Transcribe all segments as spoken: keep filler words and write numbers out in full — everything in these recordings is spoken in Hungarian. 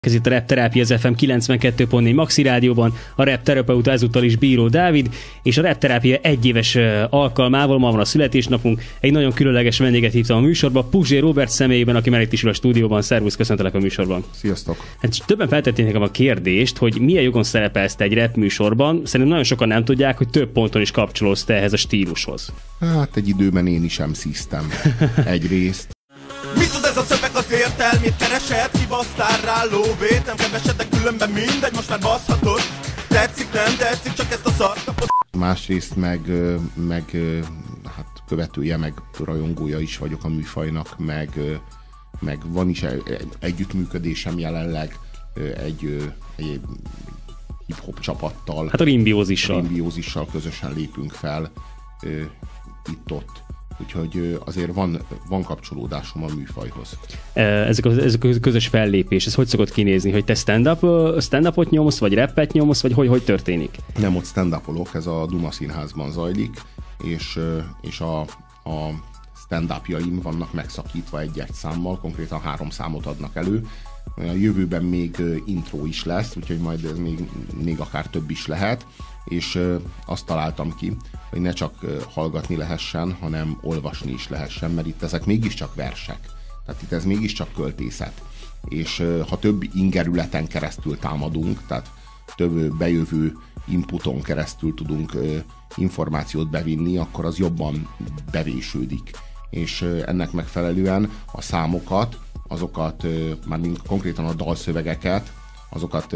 Ez itt a Rap Terápia az ef em kilencvenkettő pont négy Maxi Rádióban, a Rap Terapeuta ezúttal is Bíró Dávid, és a Rap Terápia egyéves alkalmával, ma van a születésnapunk, egy nagyon különleges vendéget hívtam a műsorba, Puzsé Róbert személyében, aki már itt is ül a stúdióban. Szervusz, köszöntelek a műsorban. Sziasztok! Hát többen feltették nekem a kérdést, hogy milyen jogon szerepelsz te egy rap műsorban. Szerintem nagyon sokan nem tudják, hogy több ponton is kapcsolódsz te ehhez a stílushoz. Hát egy időben én is emszíztem egyrészt. Mit tud ez a szöveg, az értelmét keresed? Kibasztál rá lóvét, nem keresed, de különben mindegy, most már baszhatod. Tetszik, nem tetszik, csak ezt a szart kapod. Másrészt meg, meg hát követője, meg rajongója is vagyok a műfajnak, meg, meg van is együttműködésem jelenleg egy, egy hip-hop csapattal. Hát a Rimbiózissal. A Rimbiózissal közösen lépünk fel itt-ott. Úgyhogy azért van, van kapcsolódásom a műfajhoz. Ezek a, ezek a közös fellépés, ez hogy szokott kinézni? Hogy te stand-up, stand-upot nyomsz, vagy rappet nyomsz, vagy hogy, hogy történik? Nem, ott stand-upolok, ez a Duma Színházban zajlik, és, és a, a stand-upjaim vannak megszakítva egy-egy számmal, konkrétan három számot adnak elő. A jövőben még intro is lesz, úgyhogy majd ez még, még akár több is lehet, és azt találtam ki, hogy ne csak hallgatni lehessen, hanem olvasni is lehessen, mert itt ezek mégiscsak versek. Tehát itt ez mégiscsak költészet. És ha több ingerületen keresztül támadunk, tehát több bejövő inputon keresztül tudunk információt bevinni, akkor az jobban bevésődik. És ennek megfelelően a számokat, azokat, mármint konkrétan a dalszövegeket, azokat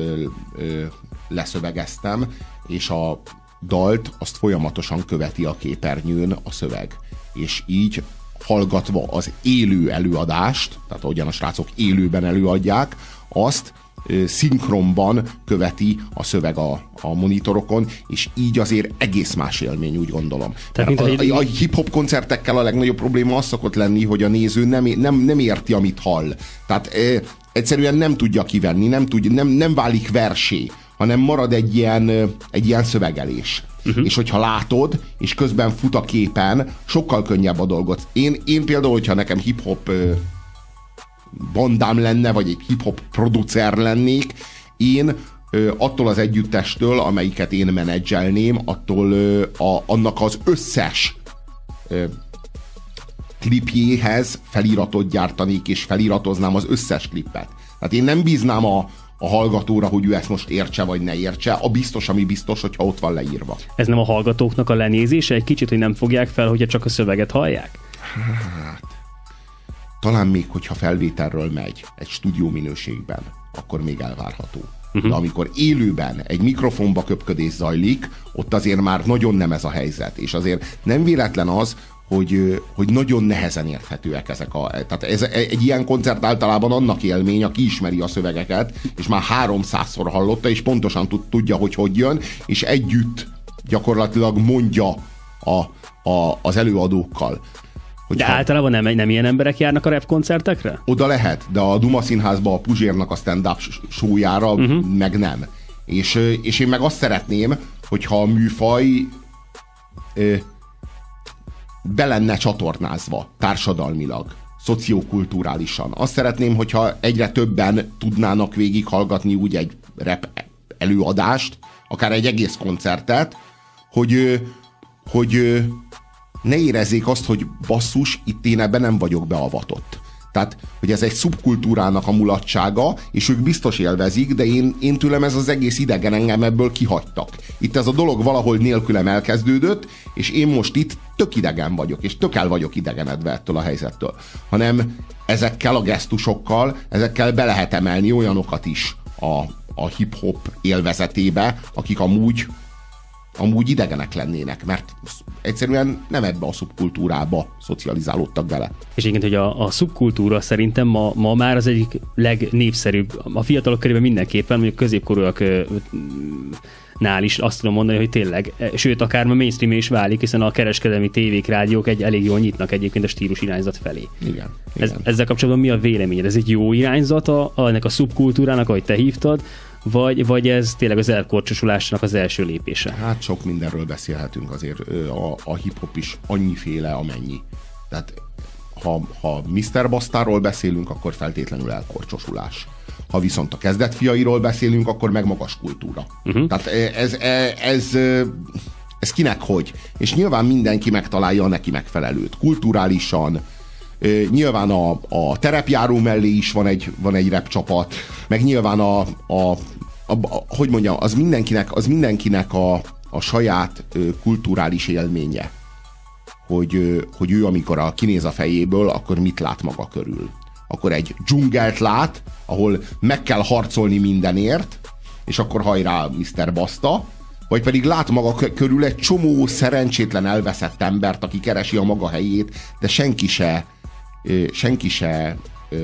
leszövegeztem, és a dalt azt folyamatosan követi a képernyőn a szöveg. És így hallgatva az élő előadást, tehát ahogyan a srácok élőben előadják, azt szinkronban követi a szöveg a, a monitorokon, és így azért egész más élmény, úgy gondolom. Tehát, a, egy... a, a hip-hop koncertekkel a legnagyobb probléma az szokott lenni, hogy a néző nem, nem, nem érti, amit hall. Tehát e, egyszerűen nem tudja kivenni, nem, tud, nem, nem válik versé, hanem marad egy ilyen, egy ilyen szövegelés. Uh-huh. És hogyha látod, és közben fut a képen, sokkal könnyebb a dolgot. Én, én például, hogyha nekem hip-hop bandám lenne, vagy egy hip-hop producer lennék, én ö, attól az együttestől, amelyiket én menedzselném, attól ö, a, annak az összes ö, klipjéhez feliratot gyártanék, és feliratoznám az összes klippet. Tehát én nem bíznám a, a hallgatóra, hogy ő ezt most értse, vagy ne értse. A biztos, ami biztos, hogyha ott van leírva. Ez nem a hallgatóknak a lenézése? Egy kicsit, hogy nem fogják fel, hogyha csak a szöveget hallják? Hát... Talán még, hogyha felvételről megy egy stúdió minőségben, akkor még elvárható. Uh-huh. De amikor élőben egy mikrofonba köpködés zajlik, ott azért már nagyon nem ez a helyzet. És azért nem véletlen az, hogy, hogy nagyon nehezen érthetőek ezek a... Tehát ez, egy ilyen koncert általában annak élmény, aki ismeri a szövegeket, és már háromszázszor hallotta, és pontosan tudja, hogy hogy jön, és együtt gyakorlatilag mondja a, a, az előadókkal. Hogyha... De általában nem, nem ilyen emberek járnak a rap koncertekre? Oda lehet, de a Duma Színházba a Puzsérnak a stand-up showjára uh-huh. meg nem. És, és én meg azt szeretném, hogyha a műfaj ö, be lenne csatornázva társadalmilag, szociokulturálisan. Azt szeretném, hogyha egyre többen tudnának végighallgatni úgy egy rap előadást, akár egy egész koncertet, hogy, hogy ne érezzék azt, hogy basszus, itt én ebben nem vagyok beavatott. Tehát, hogy ez egy szubkultúrának a mulatsága, és ők biztos élvezik, de én, én tőlem ez az egész idegen, engem ebből kihagytak. Itt ez a dolog valahol nélkülem elkezdődött, és én most itt tök idegen vagyok, és tök el vagyok idegenedve ettől a helyzettől. Hanem ezekkel a gesztusokkal, ezekkel be lehet emelni olyanokat is a, a hip-hop élvezetébe, akik amúgy amúgy idegenek lennének, mert egyszerűen nem ebbe a szubkultúrába szocializálódtak bele. És igen, hogy a, a szubkultúra szerintem ma, ma már az egyik legnépszerűbb, a fiatalok körében mindenképpen, mondjuk középkorúaknál is azt tudom mondani, hogy tényleg, sőt, akár ma mainstream is válik, hiszen a kereskedelmi tévék, rádiók egy, elég jól nyitnak egyébként a stílus irányzat felé. Igen, Ez, igen. Ezzel kapcsolatban mi a véleményed? Ez egy jó irányzata ennek a szubkultúrának, ahogy te hívtad, Vagy, vagy ez tényleg az elkorcsosulásnak az első lépése? Hát sok mindenről beszélhetünk azért. A, a hip-hop is annyiféle, amennyi. Tehát ha, ha miszter Bastáról beszélünk, akkor feltétlenül elkorcsosulás. Ha viszont a kezdetfiairól beszélünk, akkor meg magas kultúra. Uh-huh. Tehát ez, ez, ez, ez kinek hogy? És nyilván mindenki megtalálja a neki megfelelőt. Kulturálisan, nyilván a, a terepjáró mellé is van egy, van egy rap csapat, meg nyilván a, a, a, a hogy mondjam, az mindenkinek, az mindenkinek a, a saját kulturális élménye. Hogy, hogy ő amikor a, kinéz a fejéből, akkor mit lát maga körül. Akkor egy dzsungelt lát, ahol meg kell harcolni mindenért, és akkor hajrá miszter Basta, vagy pedig lát maga körül egy csomó szerencsétlen elveszett embert, aki keresi a maga helyét, de senki se, senki se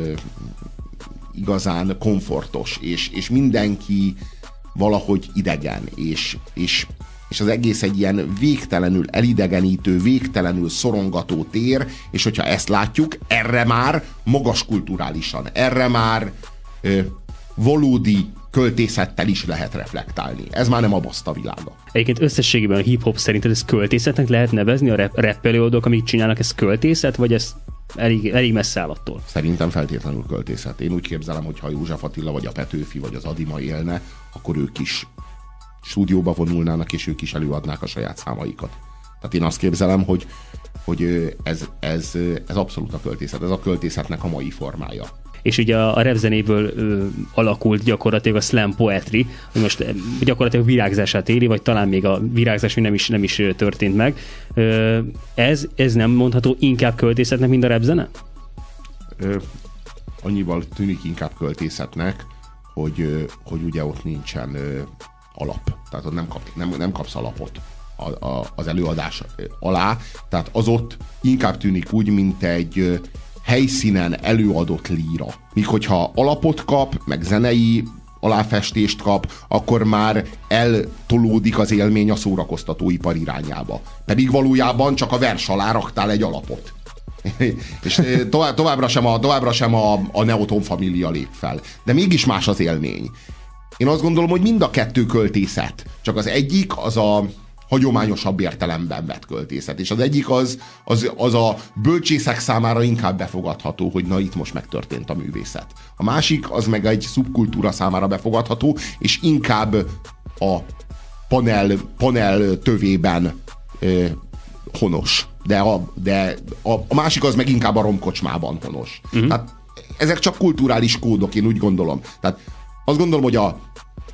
igazán komfortos, és, és mindenki valahogy idegen, és, és és az egész egy ilyen végtelenül elidegenítő, végtelenül szorongató tér, és hogyha ezt látjuk, erre már magas kulturálisan, erre már ö, valódi költészettel is lehet reflektálni. Ez már nem a Basta világa. Egyébként összességében a hip-hop szerinted ez költészetnek lehet nevezni? A rap, rappelőadók, amik csinálnak, ez költészet, vagy ez elég, elég messze áll attól? Szerintem feltétlenül költészet. Én úgy képzelem, hogy ha József Attila, vagy a Petőfi, vagy az Adima élne, akkor ők is stúdióba vonulnának, és ők is előadnák a saját számaikat. Tehát én azt képzelem, hogy, hogy ez, ez, ez abszolút a költészet. Ez a költészetnek a mai formája. És ugye a, a rapzenéből ö, alakult gyakorlatilag a slam poetry, hogy most gyakorlatilag virágzását éli, vagy talán még a virágzás nem is, nem is történt meg. Ö, ez, ez nem mondható inkább költészetnek, mint a rapzene? Ö, annyival tűnik inkább költészetnek, hogy, hogy ugye ott nincsen alap. Tehát ott nem, kap, nem, nem kapsz alapot a, a, az előadás alá. Tehát az ott inkább tűnik úgy, mint egy helyszínen előadott líra. Míg hogyha alapot kap, meg zenei aláfestést kap, akkor már eltolódik az élmény a szórakoztatóipar irányába. Pedig valójában csak a vers alá raktál egy alapot. És tovább, továbbra sem, a, továbbra sem a, a Neoton Família lép fel. De mégis más az élmény. Én azt gondolom, hogy mind a kettő költészet. Csak az egyik az a hagyományosabb értelemben vett költészet. És az egyik az, az, az a bölcsészek számára inkább befogadható, hogy na itt most megtörtént a művészet. A másik az meg egy szubkultúra számára befogadható, és inkább a panel, panel tövében ö, honos. De, a, de a, a másik az meg inkább a romkocsmában honos. Uh-huh. Tehát ezek csak kulturális kódok, én úgy gondolom. Tehát azt gondolom, hogy a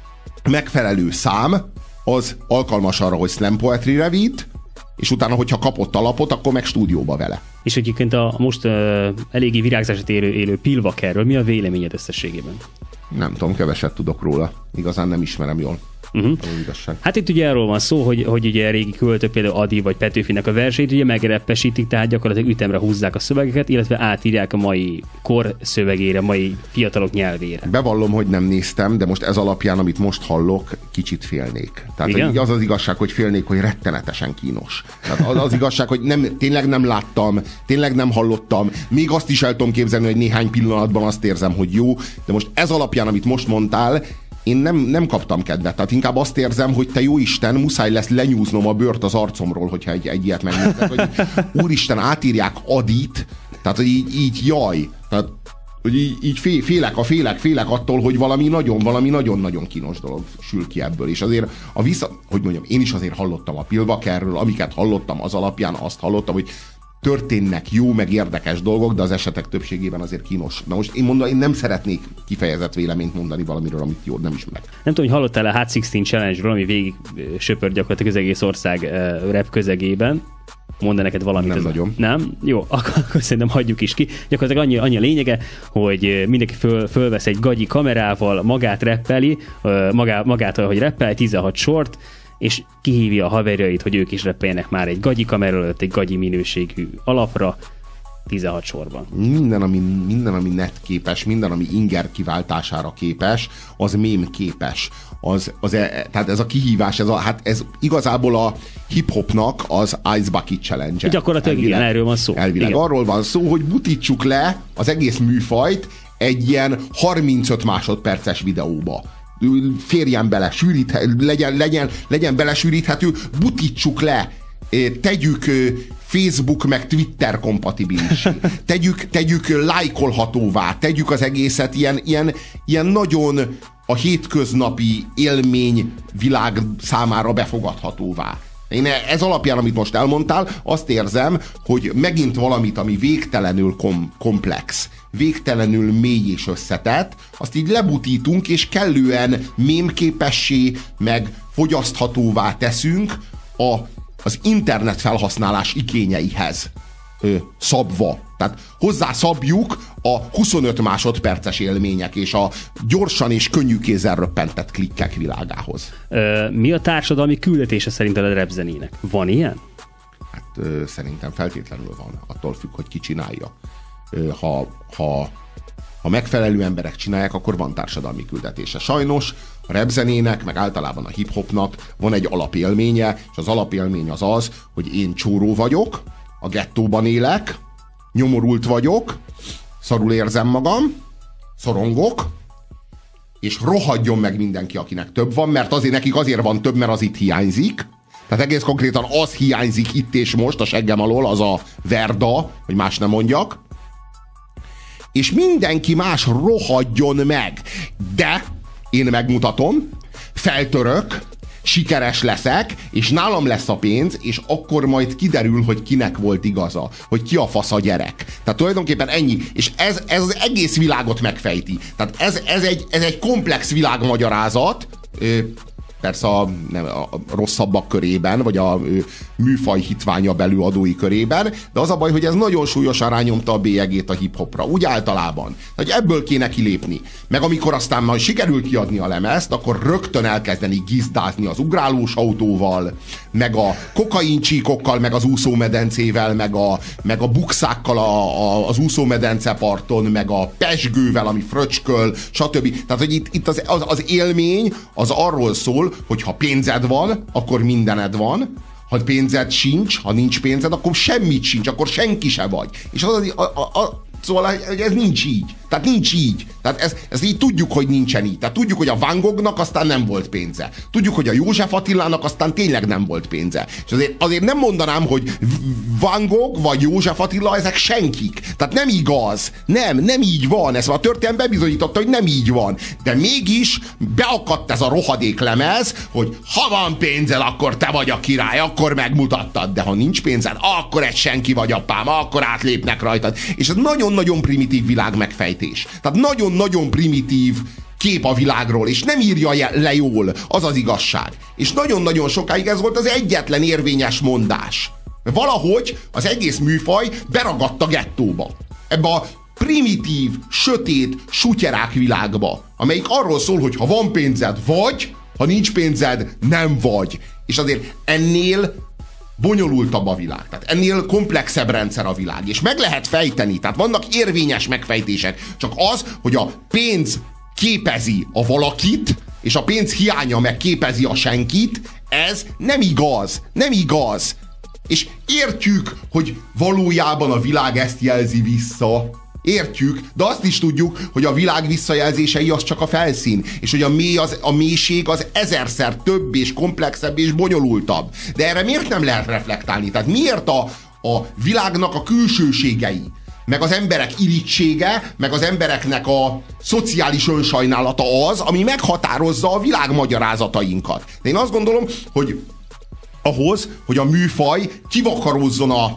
megfelelő szám az alkalmas arra, hogy slam poetry-re vitt, és utána, hogyha kapott alapot, akkor meg stúdióba vele. És egyébként a most uh, eléggé virágzását élő, élő Pilvakerről mi a véleményed összességében? Nem tudom, keveset tudok róla. Igazán nem ismerem jól. Uh-huh. Hát itt ugye arról van szó, hogy, hogy ugye a régi költők, például Adi vagy Petőfinek a verseit ugye megreppesítik, tehát gyakorlatilag ütemre húzzák a szövegeket, illetve átírják a mai kor szövegére, mai fiatalok nyelvére. Bevallom, hogy nem néztem, de most ez alapján, amit most hallok, kicsit félnék. Tehát az az igazság, hogy félnék, hogy rettenetesen kínos. Tehát az, az igazság, hogy nem, tényleg nem láttam, tényleg nem hallottam, még azt is el tudom képzelni, hogy néhány pillanatban azt érzem, hogy jó, de most ez alapján, amit most mondtál, én nem, nem kaptam kedvet. Tehát inkább azt érzem, hogy te jó Isten, muszáj lesz lenyúznom a bőrt az arcomról, hogyha egy, egy ilyet megnézek. Hogy úristen, átírják Adit, tehát hogy így, így jaj. Tehát, hogy így, így félek, a félek, félek attól, hogy valami nagyon, valami nagyon-nagyon kínos dolog sül ki ebből. És azért a vissza, hogy mondjam, én is azért hallottam a Pilvakerről, amiket hallottam, az alapján azt hallottam, hogy történnek jó, meg érdekes dolgok, de az esetek többségében azért kínos. Na most én mondom, én nem szeretnék kifejezett véleményt mondani valamiről, amit jó, nem ismerek. Nem tudom, hogy hallottál a Hot tizenhat Challenge-ről, ami végig söpört gyakorlatilag az egész ország uh, rap közegében. Mondd neked valamit. Nem ez nagyon. A... Nem? Jó, akkor, akkor szerintem hagyjuk is ki. Gyakorlatilag annyi, annyi a lényege, hogy mindenki föl, fölvesz egy gagyi kamerával, magát reppeli, uh, magá, magától, hogy reppel, tizenhat sort, és kihívja a haverjait, hogy ők is reppeljenek már egy gagyi kamera előtt, egy gagyi minőségű alapra, tizenhat sorban. Minden, ami, minden, ami net képes, minden, ami inger kiváltására képes, az mém képes. Az, az, tehát ez a kihívás, ez, a, hát ez igazából a hip-hopnak az Ice Bucket Challenge. Gyakorlatilag igen, erről van szó. Elvileg igen. Arról van szó, hogy butítsuk le az egész műfajt egy ilyen harmincöt másodperces videóba. Férjen bele, sűríthe, legyen, legyen, legyen belesűríthető, butítsuk le, tegyük Facebook meg Twitter kompatibilissé. Tegyük, tegyük lájkolhatóvá, tegyük az egészet ilyen, ilyen, ilyen nagyon a hétköznapi élmény világ számára befogadhatóvá. Én ez alapján, amit most elmondtál, azt érzem, hogy megint valamit, ami végtelenül kom- komplex, végtelenül mély és összetett, azt így lebutítunk, és kellően mémképessé, meg fogyaszthatóvá teszünk a, az internet felhasználás igényeihez ö, szabva. Tehát hozzászabjuk a huszonöt másodperces élmények és a gyorsan és könnyű kézzel röppentett klikkek világához. Ö, mi a társadalmi küldetése szerinted a repzenének? Van ilyen? Hát ö, szerintem feltétlenül van. Attól függ, hogy ki csinálja. Ö, ha, ha, ha megfelelő emberek csinálják, akkor van társadalmi küldetése. Sajnos a repzenének, meg általában a hip-hopnak van egy alapélménye, és az alapélmény az az, hogy én csóró vagyok, a gettóban élek, nyomorult vagyok, szarul érzem magam, szorongok, és rohadjon meg mindenki, akinek több van, mert azért nekik azért van több, mert az itt hiányzik. Tehát egész konkrétan az hiányzik itt és most a seggem alól, az a Verda, hogy más nem mondjak. És mindenki más rohadjon meg. De én megmutatom, feltörök, sikeres leszek, és nálam lesz a pénz, és akkor majd kiderül, hogy kinek volt igaza, hogy ki a fasz a gyerek. Tehát tulajdonképpen ennyi, és ez, ez az egész világot megfejti. Tehát ez, ez, egy, ez egy komplex világmagyarázat, persze a, nem, a rosszabbak körében, vagy a műfaj hitványabb előadói körében, de az a baj, hogy ez nagyon súlyosan rányomta a bélyegét a hip-hopra, úgy általában. Hogy ebből kéne kilépni. Meg amikor aztán majd sikerül kiadni a lemezt, akkor rögtön elkezdeni gizdázni az ugrálós autóval, meg a kokaincsíkokkal, meg az úszómedencével, meg a, meg a bukszákkal a, a, az úszómedenceparton, meg a pezsgővel, ami fröcsköl, stb. Tehát, hogy itt, itt az, az, az élmény az arról szól, hogy ha pénzed van, akkor mindened van, ha pénzed sincs, ha nincs pénzed, akkor semmit sincs, akkor senki se vagy. És az, az a, a, a, szóval ez nincs így. Tehát nincs így. Tehát ez, ez így tudjuk, hogy nincsen így. Tehát tudjuk, hogy a Van Goghnak aztán nem volt pénze. Tudjuk, hogy a József Attilának aztán tényleg nem volt pénze. És azért, azért nem mondanám, hogy Van Gogh vagy József Attila, ezek senkik. Tehát nem igaz. Nem, nem így van. Ez a történelem bebizonyította, hogy nem így van. De mégis beakadt ez a rohadék lemez, hogy ha van pénzed, akkor te vagy a király, akkor megmutattad. De ha nincs pénzed, akkor egy senki vagy, apám, akkor átlépnek rajtad. És ez nagyon-nagyon primitív világ megfejtés. Tehát nagyon-nagyon primitív kép a világról, és nem írja le jól, az az igazság. És nagyon-nagyon sokáig ez volt az egyetlen érvényes mondás. Valahogy az egész műfaj beragadt a gettóba. Ebbe a primitív, sötét, sutyerák világba, amelyik arról szól, hogy ha van pénzed, vagy, ha nincs pénzed, nem vagy. És azért ennél bonyolultabb a világ. Tehát ennél komplexebb rendszer a világ. És meg lehet fejteni. Tehát vannak érvényes megfejtések. Csak az, hogy a pénz képezi a valakit, és a pénz hiánya meg képezi a senkit, ez nem igaz. Nem igaz. És értjük, hogy valójában a világ ezt jelzi vissza. Értjük, de azt is tudjuk, hogy a világ visszajelzései az csak a felszín, és hogy a, mély az, a mélység az ezerszer több és komplexebb és bonyolultabb. De erre miért nem lehet reflektálni? Tehát miért a, a világnak a külsőségei, meg az emberek irítsége, meg az embereknek a szociális önsajnálata az, ami meghatározza a világ magyarázatainkat. De én azt gondolom, hogy ahhoz, hogy a műfaj kivakarózzon a,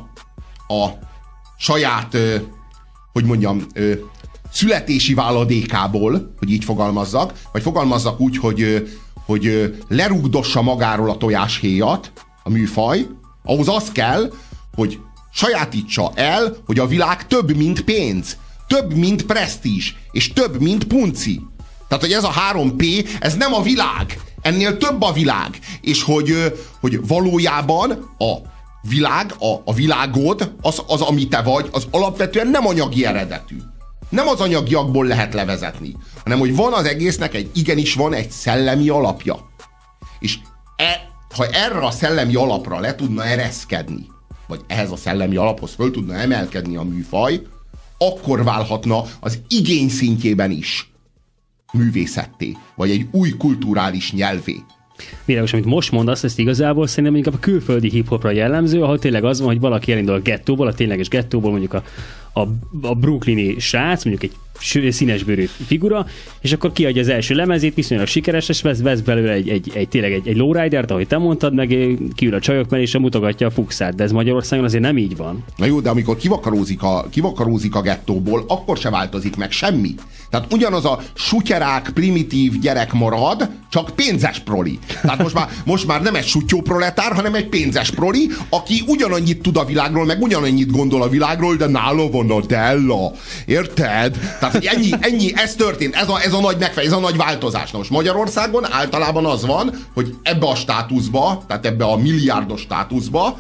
a saját hogy mondjam, ö, születési váladékából, hogy így fogalmazzak, vagy fogalmazzak úgy, hogy, ö, hogy ö, lerugdossa magáról a tojáshéjat, a műfaj, ahhoz az kell, hogy sajátítsa el, hogy a világ több, mint pénz, több, mint presztízs, és több, mint punci. Tehát, hogy ez a három pé, ez nem a világ, ennél több a világ, és hogy, ö, hogy valójában a világ, a, a világod, az, az, ami te vagy, az alapvetően nem anyagi eredetű. Nem az anyagiakból lehet levezetni, hanem hogy van az egésznek egy, igenis van egy szellemi alapja. És e, ha erre a szellemi alapra le tudna ereszkedni, vagy ehhez a szellemi alaphoz föl tudna emelkedni a műfaj, akkor válhatna az igény szintjében is művészetté, vagy egy új kulturális nyelvé. Világos, amit most mondasz, ezt igazából szerintem inkább a külföldi hip-hopra jellemző, ahol tényleg az van, hogy valaki elindul a gettóból, a tényleges gettóból, mondjuk a, a, a brooklyni srác, mondjuk egy színesbőrű figura, és akkor kiadja az első lemezét, viszonylag sikeres, és vesz, vesz belőle egy, egy, egy, tényleg egy, egy lowridert, ahogy te mondtad, meg kiül a csajok mellé, és mutogatja a fukszát, de ez Magyarországon azért nem így van. Na jó, de amikor kivakarózik a, kivakarózik a gettóból, akkor se változik meg semmi. Tehát ugyanaz a sutyerák, primitív gyerek marad, csak pénzes proli. Tehát most már, most már nem egy sutyó proletár, hanem egy pénzes proli, aki ugyanannyit tud a világról, meg ugyanannyit gondol a világról, de nála van a Della. Érted? Tehát, hogy ennyi, ennyi, ez történt, ez a, ez a nagy megfej, ez a nagy változás. Na most Magyarországon általában az van, hogy ebbe a státuszba, tehát ebbe a milliárdos státuszba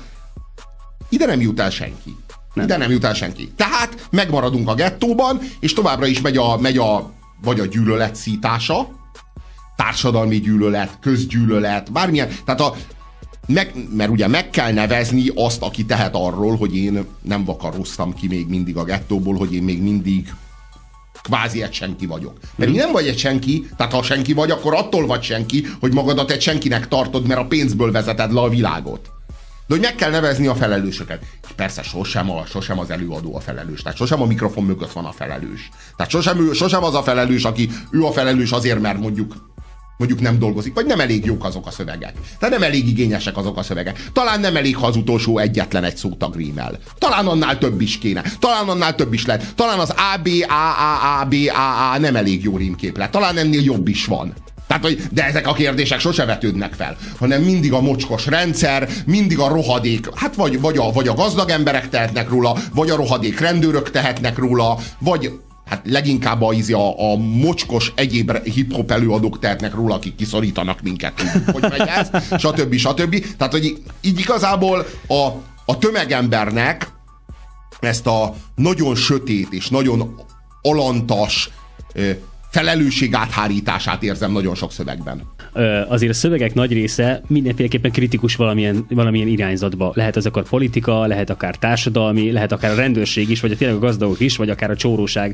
ide nem jut el senki. Nem. Ide nem jut el senki. Tehát megmaradunk a gettóban, és továbbra is megy a, megy a vagy a gyűlölet szítása, társadalmi gyűlölet, közgyűlölet, bármilyen. Tehát a, meg, mert ugye meg kell nevezni azt, aki tehet arról, hogy én nem vakaroztam ki még mindig a gettóból, hogy én még mindig kvázi egy senki vagyok. Mert mm. nem vagy egy senki, tehát ha senki vagy, akkor attól vagy senki, hogy magadat egy senkinek tartod, mert a pénzből vezeted le a világot. De hogy meg kell nevezni a felelősöket. És persze sosem, a, sosem az előadó a felelős. Tehát sosem a mikrofon mögött van a felelős. Tehát sosem, sosem az a felelős, aki ő a felelős azért, mert mondjuk mondjuk nem dolgozik, vagy nem elég jók azok a szövegek. Tehát nem elég igényesek azok a szövegek. Talán nem elég, ha az utolsó egyetlen egy szótag rímel. Talán annál több is kéne. Talán annál több is lehet. Talán az á bé á á á bé á á nem elég jó rímképlet. Talán ennél jobb is van. Tehát, hogy, de ezek a kérdések sose vetődnek fel, hanem mindig a mocskos rendszer, mindig a rohadék, hát vagy, vagy, a, vagy a gazdag emberek tehetnek róla, vagy a rohadék rendőrök tehetnek róla, vagy hát leginkább a, a, a mocskos egyéb hip-hop előadók tehetnek róla, akik kiszorítanak minket, hogy megy ez, stb. stb. Tehát, hogy így igazából a, a tömegembernek ezt a nagyon sötét és nagyon alantas felelősség áthárítását érzem nagyon sok szövegben. Azért a szövegek nagy része mindenféleképpen kritikus valamilyen, valamilyen irányzatba. Lehet ez akár politika, lehet akár társadalmi, lehet akár a rendőrség is, vagy a tényleg a gazdagok is, vagy akár a csóróság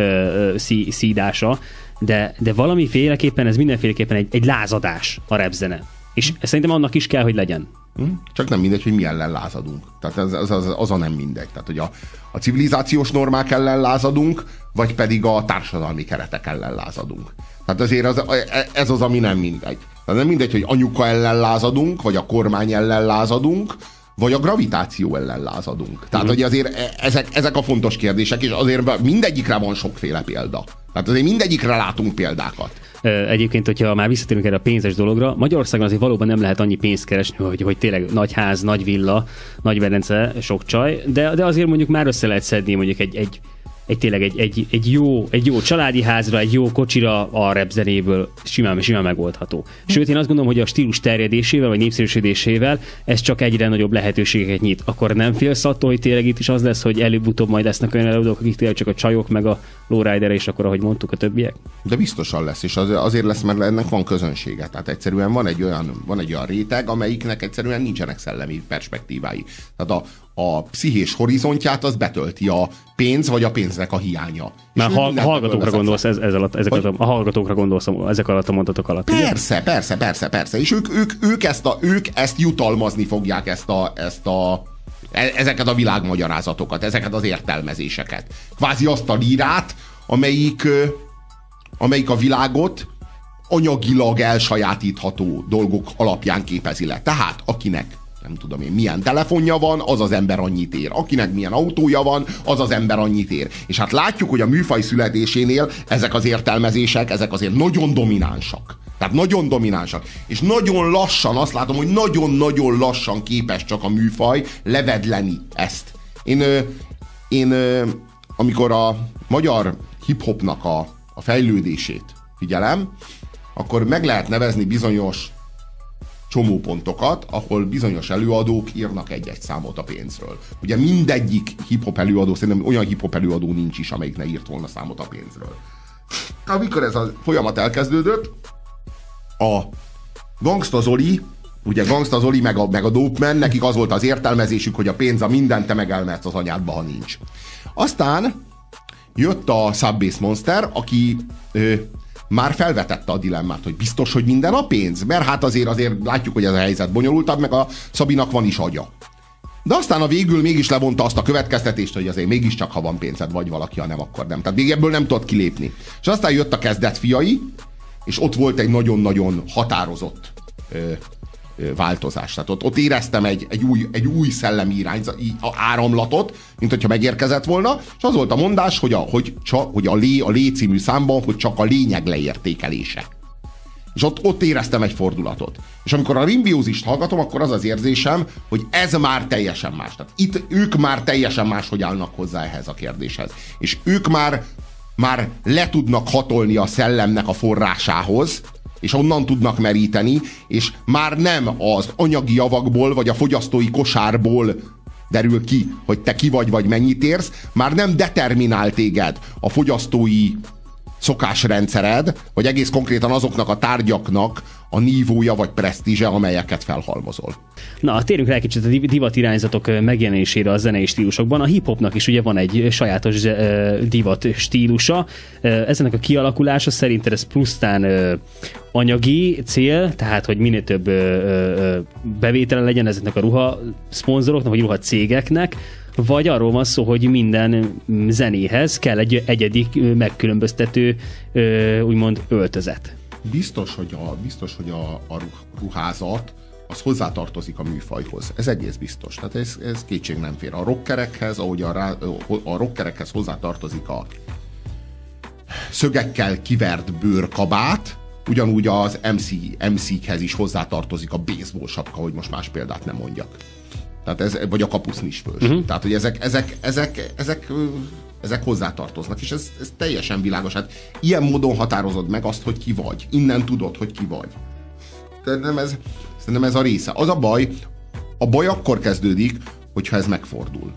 ö, szí, szídása, de, de valamiféleképpen ez mindenféleképpen egy, egy lázadás a rapzene. És szerintem annak is kell, hogy legyen. Csak nem mindegy, hogy mi ellen lázadunk. Tehát az, az, az, az a nem mindegy. Tehát, hogy a, a civilizációs normák ellen lázadunk, vagy pedig a társadalmi keretek ellen lázadunk. Tehát azért az, ez az, ami nem mindegy. Tehát nem mindegy, hogy anyuka ellen lázadunk, vagy a kormány ellen lázadunk, vagy a gravitáció ellen lázadunk. Tehát, uh-huh. hogy azért ezek, ezek a fontos kérdések, és azért mindegyikre van sokféle példa. Tehát azért mindegyikre látunk példákat. Egyébként, hogyha már visszatérünk erre a pénzes dologra, Magyarországon azért valóban nem lehet annyi pénzt keresni, hogy, hogy tényleg nagy ház, nagy villa, nagy vedence, sok csaj, de, de azért mondjuk már össze lehet szedni mondjuk egy, egy, egy tényleg egy, egy, egy, jó, egy jó családi házra, egy jó kocsira a rap zenéből simán, simán megoldható. Sőt, én azt gondolom, hogy a stílus terjedésével, vagy népszerűsödésével ez csak egyre nagyobb lehetőségeket nyit. Akkor nem félsz attól, hogy tényleg itt is az lesz, hogy előbb-utóbb majd lesznek olyan előadók, akik tényleg csak a csajok, meg a lowrider, és akkor, ahogy mondtuk, a többiek? De biztosan lesz, és azért lesz, mert ennek van közönsége. Tehát egyszerűen van egy olyan, van egy olyan réteg, amelyiknek egyszerűen nincsenek szellemi perspektívái. Tehát a, a pszichés horizontját az betölti a pénz, vagy a pénznek a hiánya. Már ha, hallgatókra gondolsz ez, ez alatt, ezek alatt, a hallgatókra gondolsz ezek alatt a mondatok alatt. Persze, ugye? persze, persze, persze. És ők, ők, ők, ezt, a, ők ezt jutalmazni fogják, ezt a, ezt a ezeket a világmagyarázatokat, ezeket az értelmezéseket. Kvázi azt a lírát, amelyik, amelyik a világot anyagilag elsajátítható dolgok alapján képezi le. Tehát akinek nem tudom én, milyen telefonja van, az az ember annyit ér. Akinek milyen autója van, az az ember annyit ér. És hát látjuk, hogy a műfaj születésénél ezek az értelmezések, ezek azért nagyon dominánsak. Tehát nagyon dominánsak. És nagyon lassan, azt látom, hogy nagyon-nagyon lassan képes csak a műfaj levedleni ezt. Én, én amikor a magyar hip-hopnak a, a fejlődését figyelem, akkor meg lehet nevezni bizonyos csomópontokat, ahol bizonyos előadók írnak egy-egy számot a pénzről. Ugye mindegyik hip-hop előadó, szerintem olyan hip-hop előadó nincs is, amelyik ne írt volna számot a pénzről. Amikor ez a folyamat elkezdődött, a Gangsta Zoli, ugye Gangsta Zoli meg a, meg a Dope Man, nekik az volt az értelmezésük, hogy a pénz a minden, te meg elmehetsz az anyádba, ha nincs. Aztán jött a Sub Bass Monster, aki ö, már felvetette a dilemmát, hogy biztos, hogy minden a pénz? Mert hát azért, azért látjuk, hogy ez a helyzet bonyolultabb, meg a Szabinak van is agya. De aztán a végül mégis levonta azt a következtetést, hogy azért mégiscsak, ha van pénzed, vagy valaki, ha nem, akkor nem. Tehát még ebből nem tudott kilépni. És aztán jött a kezdet fiai, és ott volt egy nagyon-nagyon határozott ö, ö, változás. Tehát ott, ott éreztem egy, egy, új, egy új szellemi irány, áramlatot, mint hogyha megérkezett volna, és az volt a mondás, hogy a, hogy csak, hogy a, lé, a Lé című számban, hogy csak a lényeg leértékelése. És ott, ott éreztem egy fordulatot. És amikor a Rimbiózist hallgatom, akkor az az érzésem, hogy ez már teljesen más. Tehát itt ők már teljesen máshogy állnak hozzá ehhez a kérdéshez. És ők már, már le tudnak hatolni a szellemnek a forrásához, és onnan tudnak meríteni, és már nem az anyagi javakból, vagy a fogyasztói kosárból derül ki, hogy te ki vagy, vagy mennyit érsz, már nem determinál téged a fogyasztói szokásrendszered, vagy egész konkrétan azoknak a tárgyaknak a nívója vagy presztízse, amelyeket felhalmozol. Na, térjünk rá kicsit a divat irányzatok megjelenésére a zenei stílusokban. A hip-hopnak is ugye van egy sajátos divat stílusa. Ezenek a kialakulása szerinted ez pusztán anyagi cél, tehát hogy minél több bevétele legyen ezeknek a ruha szponzoroknak, vagy ruha cégeknek, vagy arról van szó, hogy minden zenéhez kell egy egyedi megkülönböztető úgymond öltözet. Biztos, hogy a, biztos, hogy a, a ruházat az hozzátartozik a műfajhoz. Ez egész biztos. Tehát ez, ez kétség nem fér. A rockerekhez, ahogy a, a rockerekhez hozzátartozik a szögekkel kivert bőrkabát, ugyanúgy az em cé, em cé-khez is hozzátartozik a baseball sapka, hogy most más példát nem mondjak. Tehát ez, vagy a kapusznisfős. Uh-huh. Tehát, hogy ezek, ezek, ezek, ezek, ezek hozzátartoznak, és ez, ez teljesen világos. Hát ilyen módon határozod meg azt, hogy ki vagy. Innen tudod, hogy ki vagy. Szerintem ez, szerintem ez a része. Az a baj, a baj akkor kezdődik, hogyha ez megfordul.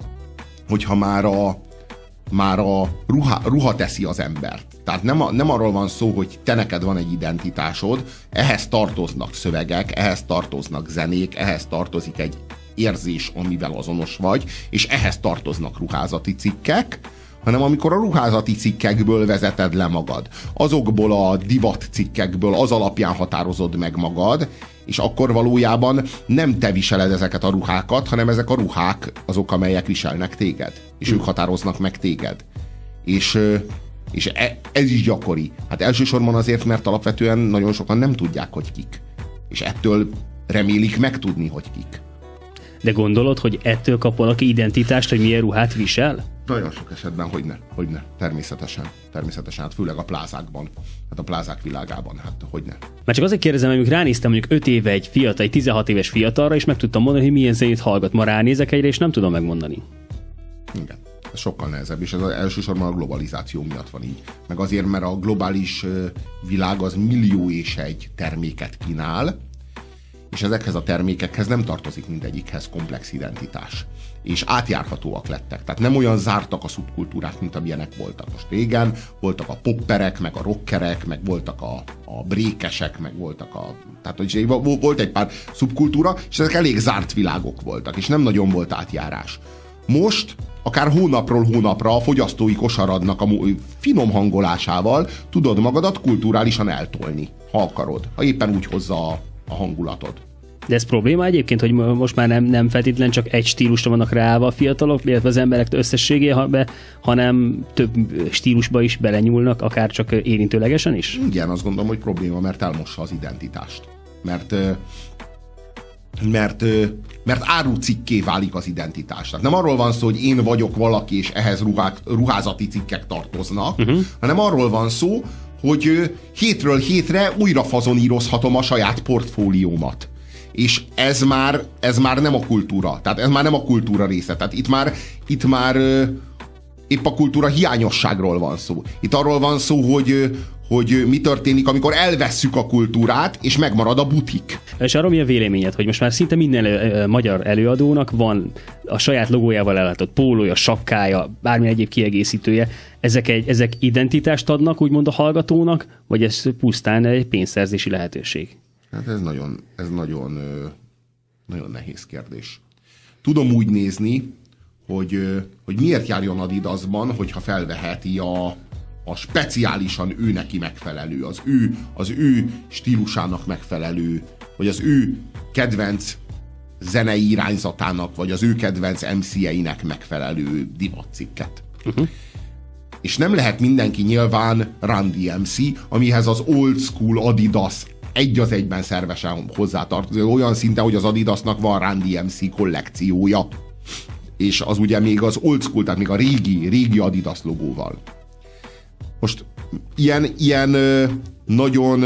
Hogyha már a, már a ruha, ruha teszi az embert. Tehát nem, a, nem arról van szó, hogy te neked van egy identitásod, ehhez tartoznak szövegek, ehhez tartoznak zenék, ehhez tartozik egy érzés, amivel azonos vagy, és ehhez tartoznak ruházati cikkek, hanem amikor a ruházati cikkekből vezeted le magad, azokból a divat cikkekből az alapján határozod meg magad, és akkor valójában nem te viseled ezeket a ruhákat, hanem ezek a ruhák azok, amelyek viselnek téged, és ők határoznak meg téged. És, és ez is gyakori. Hát elsősorban azért, mert alapvetően nagyon sokan nem tudják, hogy kik. És ettől remélik megtudni, hogy kik. De gondolod, hogy ettől kap valaki identitást, hogy milyen ruhát visel? Nagyon sok esetben, hogyne, hogyne. Természetesen. Természetesen, hát főleg a plázákban. Hát a plázák világában, hát hogyne. Már csak azért kérdezem, hogy ránéztem mondjuk öt éve egy fiatal, egy tizenhat éves fiatalra, és meg tudtam mondani, hogy milyen zenét hallgat. Ma ránézek egyre, és nem tudom megmondani. Igen. Ez sokkal nehezebb, és ez az elsősorban a globalizáció miatt van így. Meg azért, mert a globális világ az millió és egy terméket kínál, és ezekhez a termékekhez nem tartozik mindegyikhez komplex identitás. És átjárhatóak lettek. Tehát nem olyan zártak a szubkultúrák, mint amilyenek voltak. Most régen voltak a popperek, meg a rockerek, meg voltak a, a brékesek, meg voltak a... Tehát hogy volt egy pár szubkultúra, és ezek elég zárt világok voltak, és nem nagyon volt átjárás. Most, akár hónapról hónapra a fogyasztói kosaradnak a finom hangolásával tudod magadat kulturálisan eltolni, ha akarod, ha éppen úgy hozza a, a hangulatod. De ez probléma egyébként, hogy most már nem, nem feltétlenül csak egy stílusra vannak ráállva a fiatalok, illetve az emberek összességében, hanem több stílusba is belenyúlnak, akár csak érintőlegesen is? Igen, azt gondolom, hogy probléma, mert elmossa az identitást. Mert, mert, mert árucikké válik az identitás. Tehát nem arról van szó, hogy én vagyok valaki, és ehhez ruhák, ruházati cikkek tartoznak, uh-huh. hanem arról van szó, hogy hétről hétre újra fazonírozhatom a saját portfóliómat. És ez már, ez már nem a kultúra. Tehát ez már nem a kultúra része. Tehát itt már, itt már épp a kultúra hiányosságról van szó. Itt arról van szó, hogy, hogy mi történik, amikor elvesszük a kultúrát, és megmarad a butik. És arról mi a véleményed, hogy most már szinte minden elő, magyar előadónak van a saját logójával ellátott pólója, sapkája, bármi egyéb kiegészítője. Ezek, egy, ezek identitást adnak, úgymond a hallgatónak, vagy ez pusztán egy pénzszerzési lehetőség? Hát ez nagyon, ez nagyon, nagyon nehéz kérdés. Tudom úgy nézni, hogy, hogy miért járjon Adidasban, hogyha felveheti a, a speciálisan ő neki megfelelő, az ő, az ő stílusának megfelelő, vagy az ő kedvenc zenei irányzatának, vagy az ő kedvenc em cé-einek megfelelő divatcikket. Uh-huh. És nem lehet mindenki nyilván Run dé em cé, amihez az old school Adidas egy az egyben szervesen hozzátartozik. Olyan szinten, hogy az Adidasnak van Run dé em cé kollekciója. És az ugye még az old school, tehát még a régi, régi Adidas logóval. Most ilyen, ilyen nagyon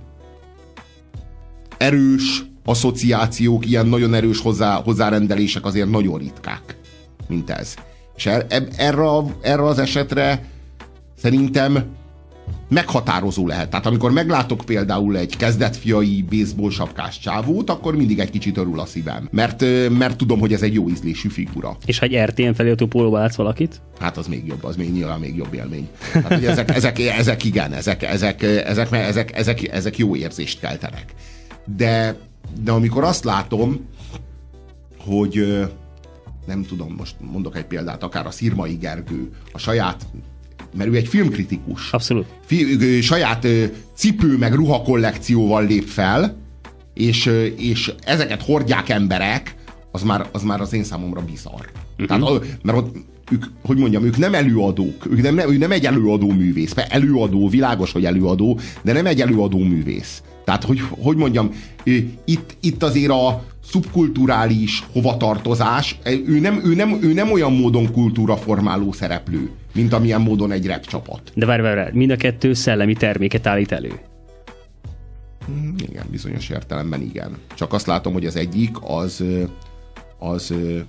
erős asszociációk, ilyen nagyon erős hozzá, hozzárendelések azért nagyon ritkák, mint ez. És er, erre, erre az esetre szerintem meghatározó lehet. Tehát amikor meglátok például egy kezdetfiai baseball sapkás csávót, akkor mindig egy kicsit örül a szívem. Mert, mert tudom, hogy ez egy jó ízlésű figura. És ha egy er té en feliratú pólóba látsz valakit? Hát az még jobb, az még nyilván még jobb élmény. Tehát, hogy ezek, ezek, ezek igen, ezek, ezek, ezek, ezek, ezek, ezek jó érzést keltenek. De, de amikor azt látom, hogy nem tudom, most mondok egy példát, akár a Szirmai Gergő, a saját, mert ő egy filmkritikus. Abszolút. Fi, saját cipő meg ruha kollekcióval lép fel, és, és ezeket hordják emberek, az már az, már az én számomra bizarr. Uh-huh. Tehát, mert ott, ők, hogy mondjam, ők nem előadók, ők nem, ő nem egy előadó művész. Előadó, világos, hogy előadó, de nem egy előadó művész. Tehát, hogy, hogy mondjam, itt, itt azért a szubkulturális hovatartozás, ő nem, ő, nem, ő nem olyan módon kultúraformáló szereplő, mint amilyen módon egy rap csapat. De várj, várj, mind a kettő szellemi terméket állít elő. Igen, bizonyos értelemben igen. Csak azt látom, hogy az egyik az, az,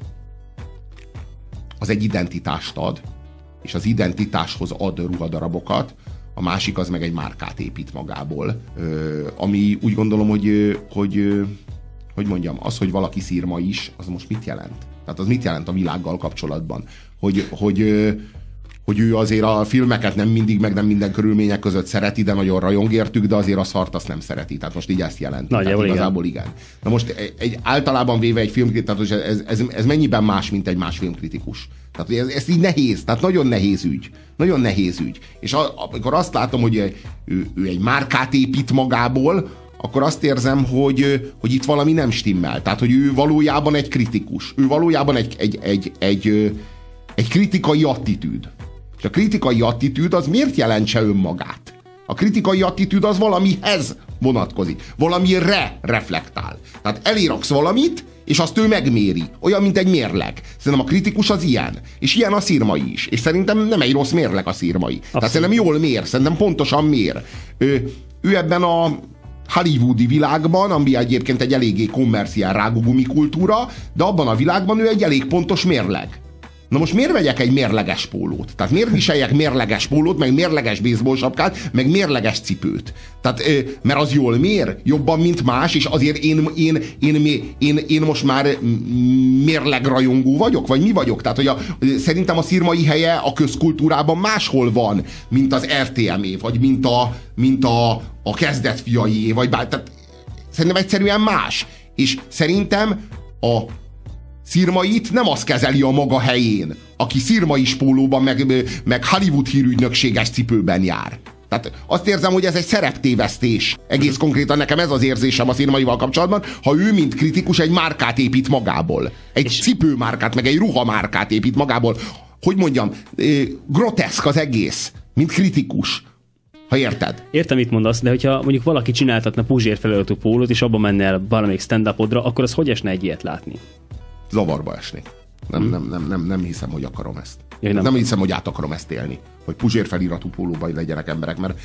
az egy identitást ad, és az identitáshoz ad ruhadarabokat, a másik az meg egy márkát épít magából, ami úgy gondolom, hogy, hogy hogy mondjam, az, hogy valaki szirma is, az most mit jelent? Tehát az mit jelent a világgal kapcsolatban? Hogy, hogy, hogy ő azért a filmeket nem mindig, meg nem minden körülmények között szereti, de nagyon rajong értük, de azért a szart azt nem szereti. Tehát most így ezt jelenti. Nagyjából tehát igazából igen. igen. Na most egy, egy, általában véve egy filmkritikus, ez, ez, ez mennyiben más, mint egy más filmkritikus? Tehát ez, ez így nehéz, tehát nagyon nehéz ügy. Nagyon nehéz ügy. És a, amikor azt látom, hogy ő, ő egy márkát épít magából, akkor azt érzem, hogy, hogy itt valami nem stimmel. Tehát, hogy ő valójában egy kritikus. Ő valójában egy, egy, egy, egy, egy kritikai attitűd. És a kritikai attitűd az miért jelentse önmagát? A kritikai attitűd az valamihez vonatkozik. Valamire reflektál. Tehát elíraksz valamit, és azt ő megméri. Olyan, mint egy mérleg. Szerintem a kritikus az ilyen. És ilyen a Szirmai is. És szerintem nem egy rossz mérleg a Szirmai. Abszolút. Tehát szerintem jól mér. Szerintem pontosan mér. Ő, ő ebben a hollywoodi világban, ami egyébként egy eléggé kommerciál rágógumi kultúra, de abban a világban ő egy elég pontos mérleg. Na most miért vegyek egy mérleges pólót? Tehát miért viseljek mérleges pólót, meg mérleges baseball sapkát, meg mérleges cipőt? Tehát, mert az jól mér, jobban, mint más, és azért én, én, én, én, én, én most már mérlegrajongó vagyok, vagy mi vagyok? Tehát, hogy a, szerintem a szirmai helye a közkultúrában máshol van, mint az er té em-é, vagy mint a, mint a, a kezdetfiaié, vagy bár, tehát szerintem egyszerűen más. És szerintem a Szirmait nem az kezeli a maga helyén, aki szirmai pólóban, meg, meg Hollywood hírügynökséges cipőben jár. Tehát azt érzem, hogy ez egy szereptévesztés. Egész konkrétan nekem ez az érzésem a Szirmaival kapcsolatban, ha ő, mint kritikus, egy márkát épít magából. Egy és... cipőmárkát, meg egy ruhamárkát épít magából. Hogy mondjam, groteszk az egész, mint kritikus. Ha érted? Értem, mit mondasz, de hogyha mondjuk valaki csináltatna Puzsér feliratú pólót, és abba menne el valamelyik stand-upodra, akkor az hogy esne egy ilyet látni? Zavarba esnék. Nem, hmm. nem, nem, nem, nem hiszem, hogy akarom ezt. Ja, nem. nem hiszem, hogy át akarom ezt élni. Hogy Puzsér feliratú pólóban legyenek emberek, mert